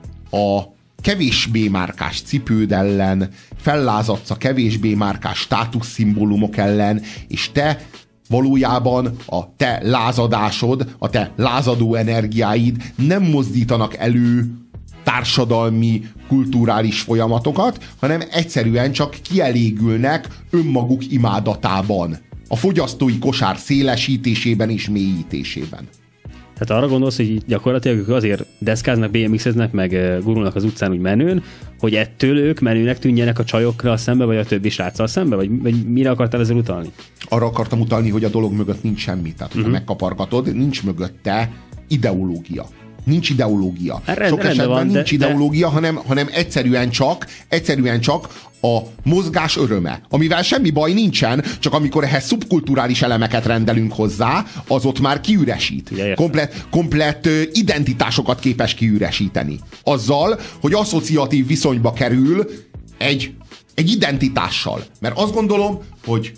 a kevésbé márkás cipőd ellen, fellázadsz a kevésbé márkás státuszszimbólumok ellen, és te valójában a te lázadásod, a te lázadó energiáid nem mozdítanak elő társadalmi, kulturális folyamatokat, hanem egyszerűen csak kielégülnek önmaguk imádatában, a fogyasztói kosár szélesítésében és mélyítésében. Tehát arra gondolsz, hogy gyakorlatilag ők azért deszkáznak, bé em iksz-eznek, meg gurulnak az utcán úgy menőn, hogy ettől ők menőnek tűnjenek a csajokra szembe, vagy a többi sráccal szembe? Vagy, vagy mire akartál ezzel utalni? Arra akartam utalni, hogy a dolog mögött nincs semmi. Tehát, ha uh-huh. megkapargatod, nincs mögötte ideológia. Nincs ideológia. Rend, Sok esetben van, nincs de, ideológia, de... hanem, hanem egyszerűen csak, egyszerűen csak a mozgás öröme, amivel semmi baj nincsen, csak amikor ehhez szubkulturális elemeket rendelünk hozzá, az ott már kiüresít. Komplett, komplett identitásokat képes kiüresíteni. Azzal, hogy asszociatív viszonyba kerül egy, egy identitással. Mert azt gondolom, hogy,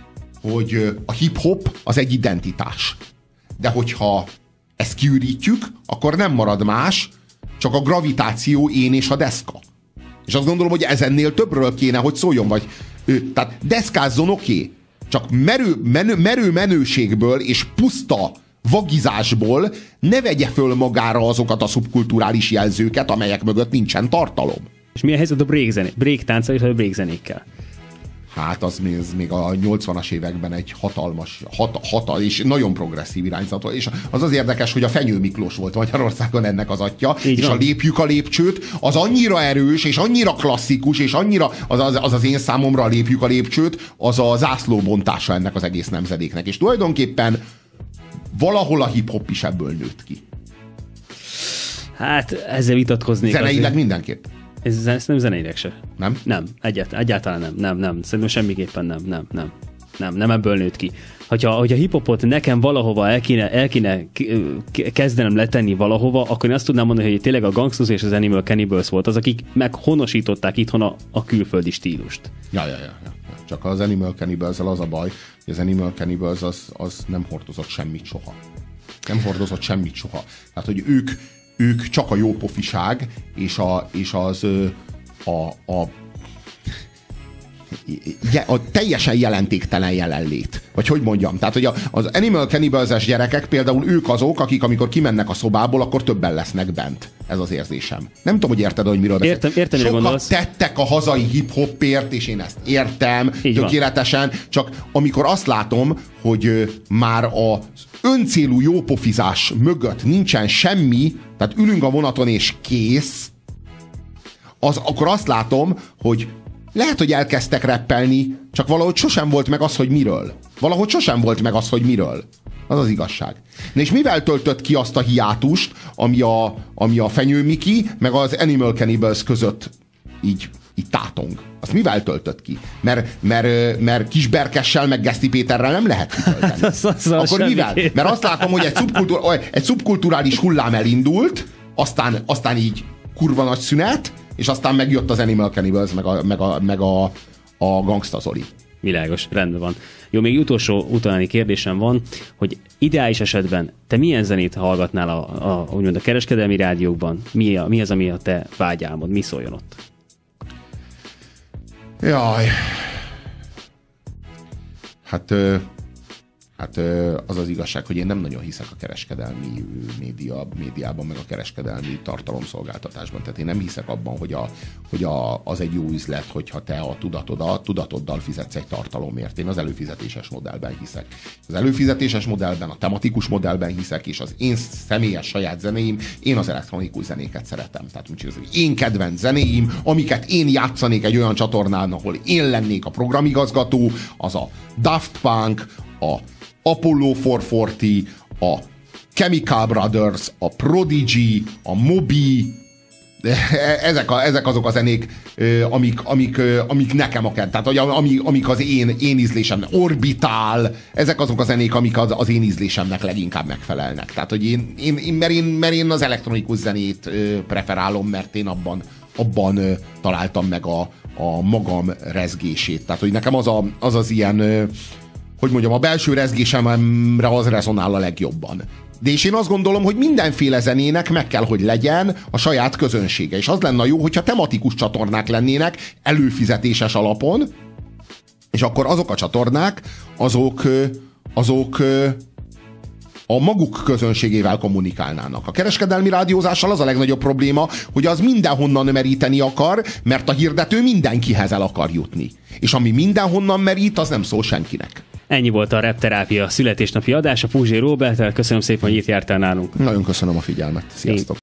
hogy a hip-hop az egy identitás. De hogyha ezt kiürítjük, akkor nem marad más, csak a gravitáció, én és a deszka. És azt gondolom, hogy ezennél többről kéne, hogy szóljon, vagy ő, tehát deszkázzon, oké, okay, csak merő, menő, merő menőségből és puszta vagizásból ne vegye föl magára azokat a szubkulturális jelzőket, amelyek mögött nincsen tartalom. És mi a helyzet a break, zené, break tánccal és a break zenékkel? Hát az még, még a nyolcvanas években egy hatalmas, hat, hatal, és nagyon progresszív irányzat. És az az érdekes, hogy a Fenyő Miklós volt Magyarországon ennek az atya, így és van. A Lépjük a lépcsőt, az annyira erős, és annyira klasszikus, és annyira, az az, az, az én számomra a Lépjük a lépcsőt, az a zászlóbontása ennek az egész nemzedéknek. És tulajdonképpen valahol a hip-hop is ebből nőtt ki. Hát ezzel vitatkoznék. Zeneileg azért. Mindenképp. Ez, ez nem zeneileg se. Nem? Nem, egyet, egyáltalán nem, nem, nem. Szerintem semmiképpen nem, nem, nem. Nem, nem ebből nőtt ki. Hogyha, hogyha hip-hopot nekem valahova el kéne, el kéne kezdenem letenni valahova, akkor én azt tudnám mondani, hogy tényleg a Gangsters és az Animal Cannibals volt az, akik meghonosították itthon a, a külföldi stílust. Ja, ja, ja, ja. Csak az Animal Cannibals-el az a baj, hogy az Animal Cannibals az, az nem hordozott semmit soha. Nem hordozott semmit soha. Tehát, hogy ők ők csak a jó pofiság, és, a, és az a, a, a teljesen jelentéktelen jelenlét. Vagy hogy mondjam? Tehát, hogy az Animal Cannibals-es gyerekek például ők azok, akik amikor kimennek a szobából, akkor többen lesznek bent. Ez az érzésem. Nem tudom, hogy érted, hogy miről beszélek. Értem, értem, Sokat gondolsz. tettek a hazai hip-hopért, és én ezt értem így tökéletesen. Van. Csak amikor azt látom, hogy már az öncélú jópofizás mögött nincsen semmi, tehát ülünk a vonaton és kész, az, akkor azt látom, hogy lehet, hogy elkezdtek rappelni, csak valahogy sosem volt meg az, hogy miről. Valahogy sosem volt meg az, hogy miről. Az az igazság. Na és mivel töltött ki azt a hiátust, ami a, ami a Fenyő Miki, meg az Animal Cannibals között így itt tátong. Azt mivel töltött ki? Mert, mert, mert Kisberkessel meg Geszti Péterrel nem lehet kitölteni. az, az, az Akkor mivel? Mert azt látom, hogy egy, szubkultur, egy szubkulturális hullám elindult, aztán, aztán így kurva nagy szünet, és aztán megjött az Animal Cannibals, meg a, meg a, meg a, a Gangsta Zoli. Világos, rendben van. Jó, még utolsó utáni kérdésem van, hogy ideális esetben te milyen zenét hallgatnál a, a, úgymond a kereskedelmi rádiókban? Mi, a, mi az, ami a te vágyálmod? Mi szóljon ott? Jaj. Hát, hát az az igazság, hogy én nem nagyon hiszek a kereskedelmi média, médiában, meg a kereskedelmi tartalomszolgáltatásban. Tehát én nem hiszek abban, hogy, a, hogy a, az egy jó üzlet, hogyha te a tudatodat, tudatoddal fizetsz egy tartalomért. Én az előfizetéses modellben hiszek. Az előfizetéses modellben, a tematikus modellben hiszek, és az én személyes saját zenéim, én az elektronikus zenéket szeretem. Tehát az én kedvenc zenéim, amiket én játszanék egy olyan csatornán, ahol én lennék a programigazgató, az a Daft Punk, a Apollo négyszázszáz, a Chemical Brothers, a Prodigy, a Moby, ezek, a, ezek azok a zenék, amik, amik, amik nekem a kedvenc, tehát amik, amik az én, én ízlésem, Orbital, ezek azok a zenék, amik az, az én ízlésemnek leginkább megfelelnek. Tehát, hogy én, én, én, mert, én, mert én az elektronikus zenét preferálom, mert én abban, abban találtam meg a, a magam rezgését. Tehát, hogy nekem az a, az, az ilyen, hogy mondjam, a belső rezgésemre az rezonál a legjobban. De és én azt gondolom, hogy mindenféle zenének meg kell, hogy legyen a saját közönsége. És az lenne jó, hogyha tematikus csatornák lennének előfizetéses alapon, és akkor azok a csatornák, azok, azok a maguk közönségével kommunikálnának. A kereskedelmi rádiózással az a legnagyobb probléma, hogy az mindenhonnan meríteni akar, mert a hirdető mindenkihez el akar jutni. És ami mindenhonnan merít, az nem szól senkinek. Ennyi volt a Repterápia születésnapi adása. Puzsér Róberttel, köszönöm szépen, hogy itt jártál nálunk. Nagyon köszönöm a figyelmet. Sziasztok!